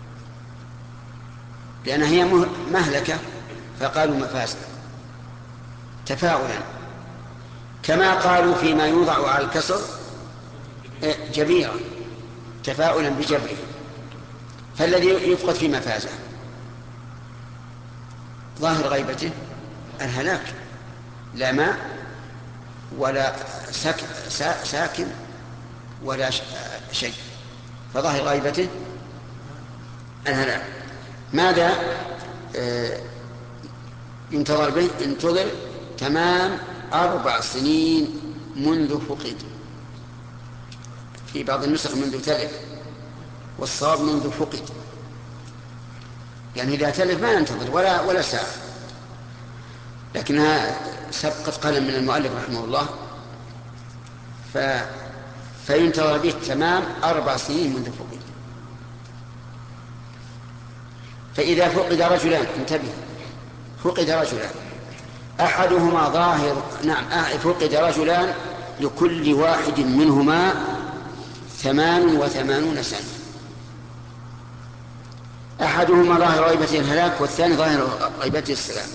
لأن هي مهلكة فقالوا مفازة تفاؤلا، كما قالوا فيما يوضع على الكسر جبيرا تفاؤلا بجبره. فالذي يفقد في مفازة ظاهر غيبته الهلاك، لا ماء ولا ساكن, ساكن ولا شيء، فظاهر غيبته الهلاك. ماذا ينتظر به؟ انتظر تمام أربع سنين منذ فقد، في بعض النسخ منذ تلف، والصواب منذ فقد، يعني إذا تلف ما ينتظر ولا ولا ساعة، لكنها سبقت قلم من المؤلف رحمه الله، ف... فينتظر به تمام أربع سنين منذ فقد. فإذا فقد رجلان، انتبه، فقد رجلان أحدهما ظاهر، نعم فقد رجلان لكل واحد منهما ثمان وثمانون سنة، أحدهما ظاهر غيبته الهلاك والثاني ظاهر غيبته السلام.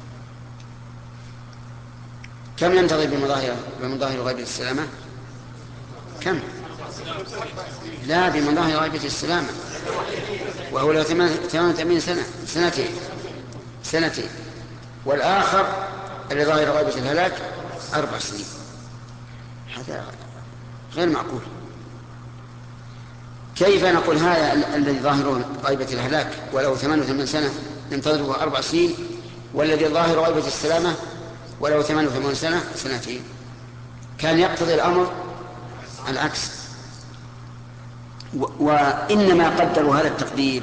كم ينتظر بمظاهر بمظاهر غيبة السلامة؟ كم؟ لا، بمظاهر غيبة السلامة، وهو له ثمان وثمانين سنة، سنتين سنتين والآخر اللي ظاهر غيبة الهلاك أربع سنين. هذا غير معقول. كيف نقول هذا الذي ظاهر غيبة الهلاك وله ثمان وثمانين سنة ننتظره أربع سنين، والذي ظاهر غيبة السلامة ولو ثمان وثمانين سنة سنتين؟ كان يقتضي الأمر العكس. و... وإنما قدروا هذا التقدير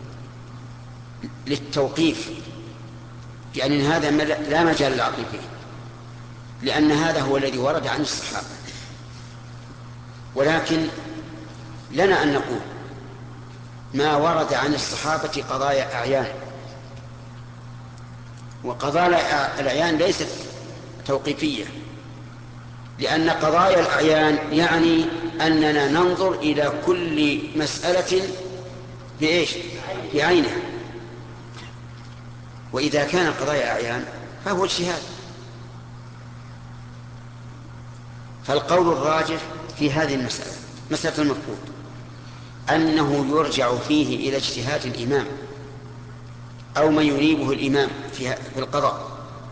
للتوقيف، يعني إن هذا لا مجال للعقل فيه، لأن هذا هو الذي ورد عن الصحابة. ولكن لنا أن نقول ما ورد عن الصحابة قضايا أعيان، وقضايا الأعيان ليست توقيفية، لأن قضايا الأعيان يعني أننا ننظر إلى كل مسألة بإيش؟ بعينها. وإذا كان قضايا أعيان فهو اجتهاد. فالقول الراجح في هذه المسألة، مسألة المفقود، أنه يرجع فيه إلى اجتهاد الإمام أو من ينيبه الإمام في القضاء.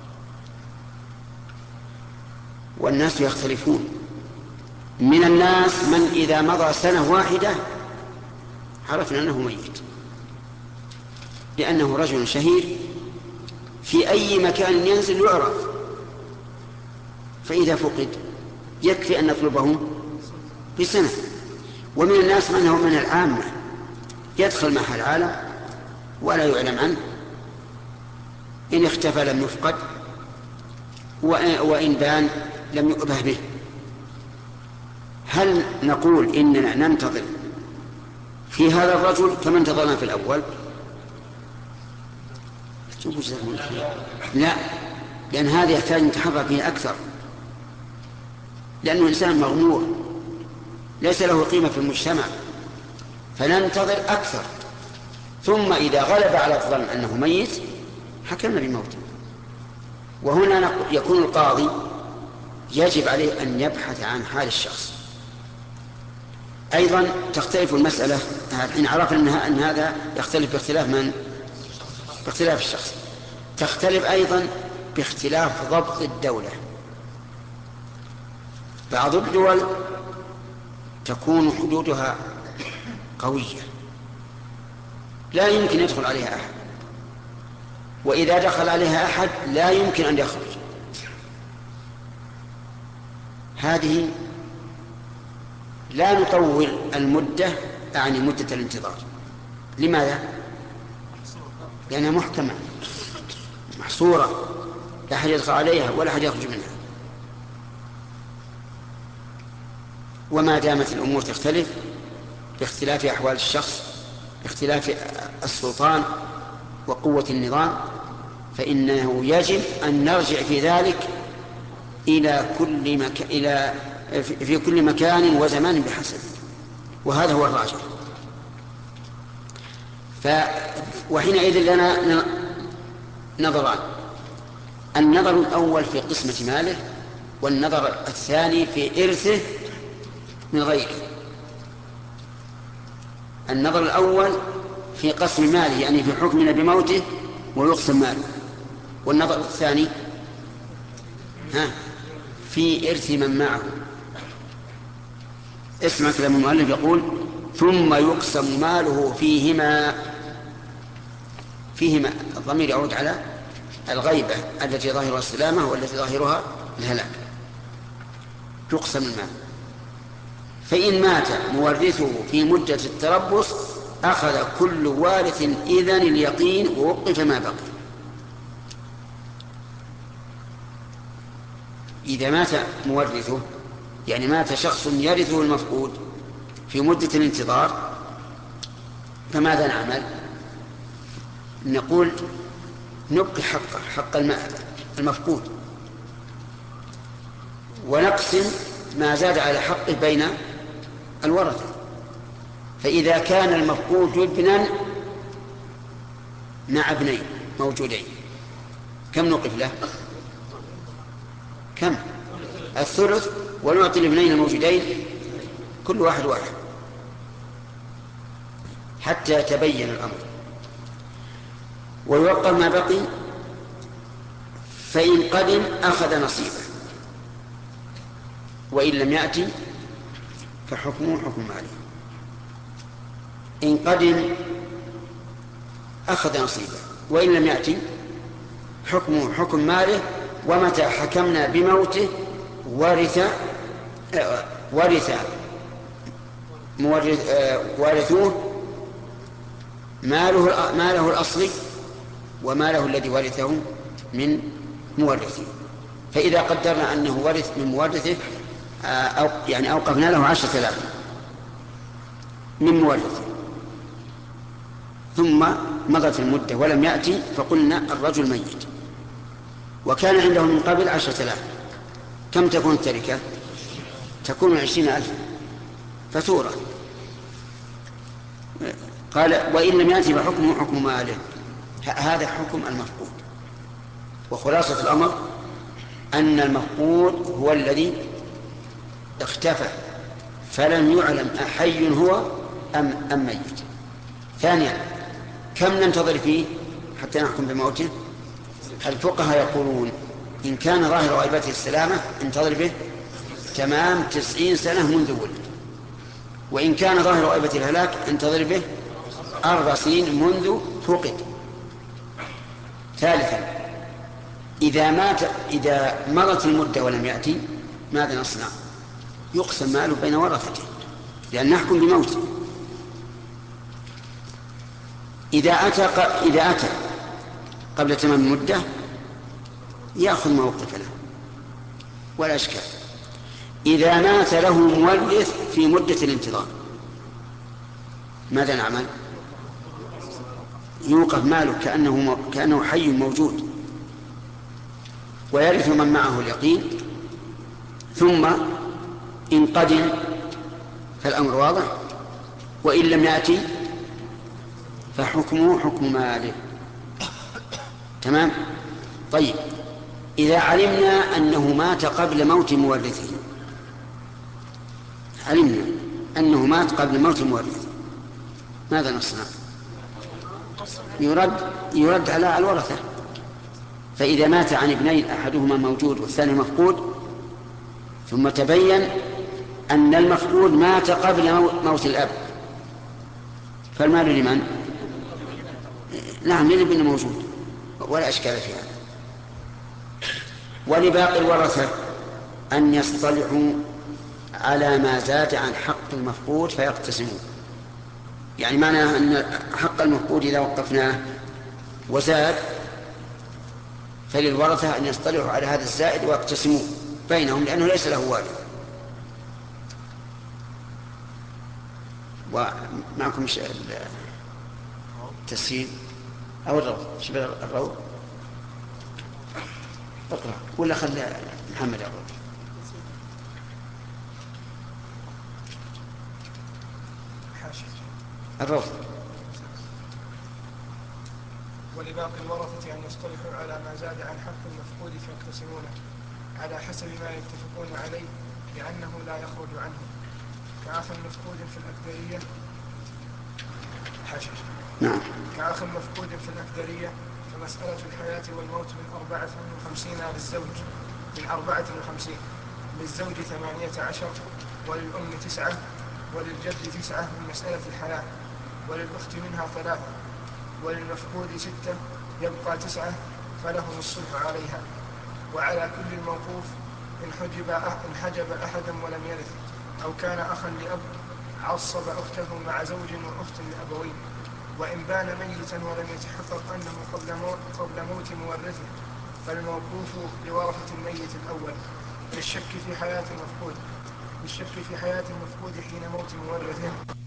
والناس يختلفون، من الناس من إذا مضى سنة واحدة عرفنا أنه ميت، لأنه رجل شهير في أي مكان ينزل يعرف، فإذا فقد يكفي أن نطلبه بسنة. ومن الناس من هو من العامة يدخل محل العالم ولا يعلم عنه، إن اختفى لم يفقد، وإن بان لم يؤبه به. هل نقول إننا ننتظر في هذا الرجل كما انتظرنا في الأول؟ لا، لأن هذا يحتاج نتحرك فيه أكثر، لأنه إنسان مغمور ليس له قيمة في المجتمع، فننتظر أكثر. ثم إذا غلب على الظن أنه ميت حكمنا بموته. وهنا يكون القاضي يجب عليه أن يبحث عن حال الشخص. أيضا تختلف المسألة إن عرفنا أن هذا يختلف باختلاف من؟ باختلاف الشخص. تختلف أيضا باختلاف ضبط الدولة. بعض الدول تكون حدودها قوية لا يمكن يدخل عليها أحد، وإذا دخل عليها أحد لا يمكن أن يخرج. هذه لا نطول المدة، يعني مدة الانتظار. لماذا؟ لأنها محكمة محصورة، لا أحد يدخل عليها ولا أحد يخرج منها. وما دامت الأمور تختلف باختلاف أحوال الشخص، باختلاف السلطان وقوة النظام، فإنه يجب أن نرجع في ذلك إلى كل مك... إلى في كل مكان وزمان بحسب، وهذا هو الراجح. ف... وحينئذ لنا نظران: النظر الأول في قسمة ماله، والنظر الثاني في إرثه من غيره. النظر الأول في قسم ماله، يعني في حكمنا بموته ويقسم ماله، والنظر الثاني ها في إرث من معه. اسمع كلام المؤلف يقول: ثم يقسم ماله فيهما. فيهما الضمير يعود على الغيبة التي ظاهرها السلامة والتي ظاهرها الهلاك. يقسم المال، فإن مات مورثه في مدة التربص أخذ كل وارث إذن اليقين ووقف ما بقي. إذا مات مورثه، يعني مات شخص يرثه المفقود في مدة الانتظار، فماذا نعمل؟ نقول نبقي حقه، حق المفقود، ونقسم ما زاد على حقه بين الورثة. فإذا كان المفقود ابنا مع ابنين موجودين، كم نوقف له؟ كم؟ الثلث، ونعطي الابنين الموجودين كل واحد واحد حتى يتبين الأمر، ويوقف ما بقي. فإن قدم أخذ نصيبه، وإن لم يأتي فحكمه حكم ماله. إن قدم أخذ نصيبه، وإن لم يأتي حكمه حكم ماله. ومتى حكمنا بموته ورث ورث وارثوه ماله ماله الأصلي وماله الذي ورثه من مورثه. فإذا قدرنا أنه ورث من مورثه، أو يعني أوقفنا له عشرة آلاف من مورثه، ثم مضت المدة ولم يأتي، فقلنا الرجل ميت وكان عنده من قبل عشرة آلاف، كم تكون التركة؟ تكون عشرين ألف فتورة. قال: وإن لم يأتي فحكمه حكم ماله. هذا حكم المفقود. وخلاصة الأمر أن المفقود هو الذي اختفى فلم يعلم أحي هو أم, أم ميت. ثانيا، كم ننتظر فيه حتى نحكم بموته؟ الفقهاء يقولون إن كان ظاهر غيبته السلامة انتظر به تمام تسعين سنة منذ ولد، وإن كان ظاهر غيبته الهلاك انتظر به أربع سنين منذ فقد. ثالثا، إذا مات إذا مضت المدة ولم يأتي ماذا نصنع؟ يقسم ماله بين ورثته، لأن نحكم بموته. إذا أتى إذا أتى قبل تمام المدة يأخذ ما وقف له ولا إشكال. إذا مات له مورث في مدة الانتظار ماذا نعمل؟ يوقف ماله كأنه, كأنه حي موجود، ويرث من معه اليقين. ثم إن قدم فالأمر واضح، وإن لم يأتي فحكمه حكم ماله. تمام؟ طيب، إذا علمنا أنه مات قبل موت مورثه، علمنا أنه مات قبل موت مورثه، ماذا نصنع؟ يرد يرد على الورثة. فإذا مات عن ابنين أحدهما موجود والثاني مفقود، ثم تبين أن المفقود مات قبل موت الأب، فالمال لمن؟ نعم للابن موجود ولا أشكال في هذا. ولباقي الورثة أن يصطلحوا على ما زاد عن حق المفقود فيقتسمون. يعني معناه أن حق المفقود إذا وقفناه وزاد فللورثة أن يصطلحوا على هذا الزائد ويقتسموا بينهم لأنه ليس له وارث. ومعكم التسهيل أو الروض؟ شبه الروض اقرأ ولا خلي محمد أقرأ. الروض. ولباقي الورثة أن يصطلحوا على ما زاد عن حق المفقود فيقتسمونه على حسب ما يتفقون عليه لأنه لا يخرج عنه، كأخ مفقود في الأكدرية حاشا نعم كأخ مفقود في الأكدرية فمسألة الحياة والموت من أربعة وخمسين للزوج من أربعة وخمسين للزوج ثمانية عشر وللأم تسعة وللجد تسعة من مسألة الحياة وللأخت منها ثلاثة وللمفقود ستة يبقى تسعة فلهم الصلح عليها. وعلى كل الموقوف إن حجب إن حجب أحدا ولم يرث أو كان أخا لأب عصب أخته مع زوج وأخت لأبوين، وإن بان ميتا ولم يتحقق أنه قبل موت, قبل موت مورثه فالموقوف لورثة الميت الأول بالشك في حياة المفقود بالشك في حياة المفقود حين موت مورثه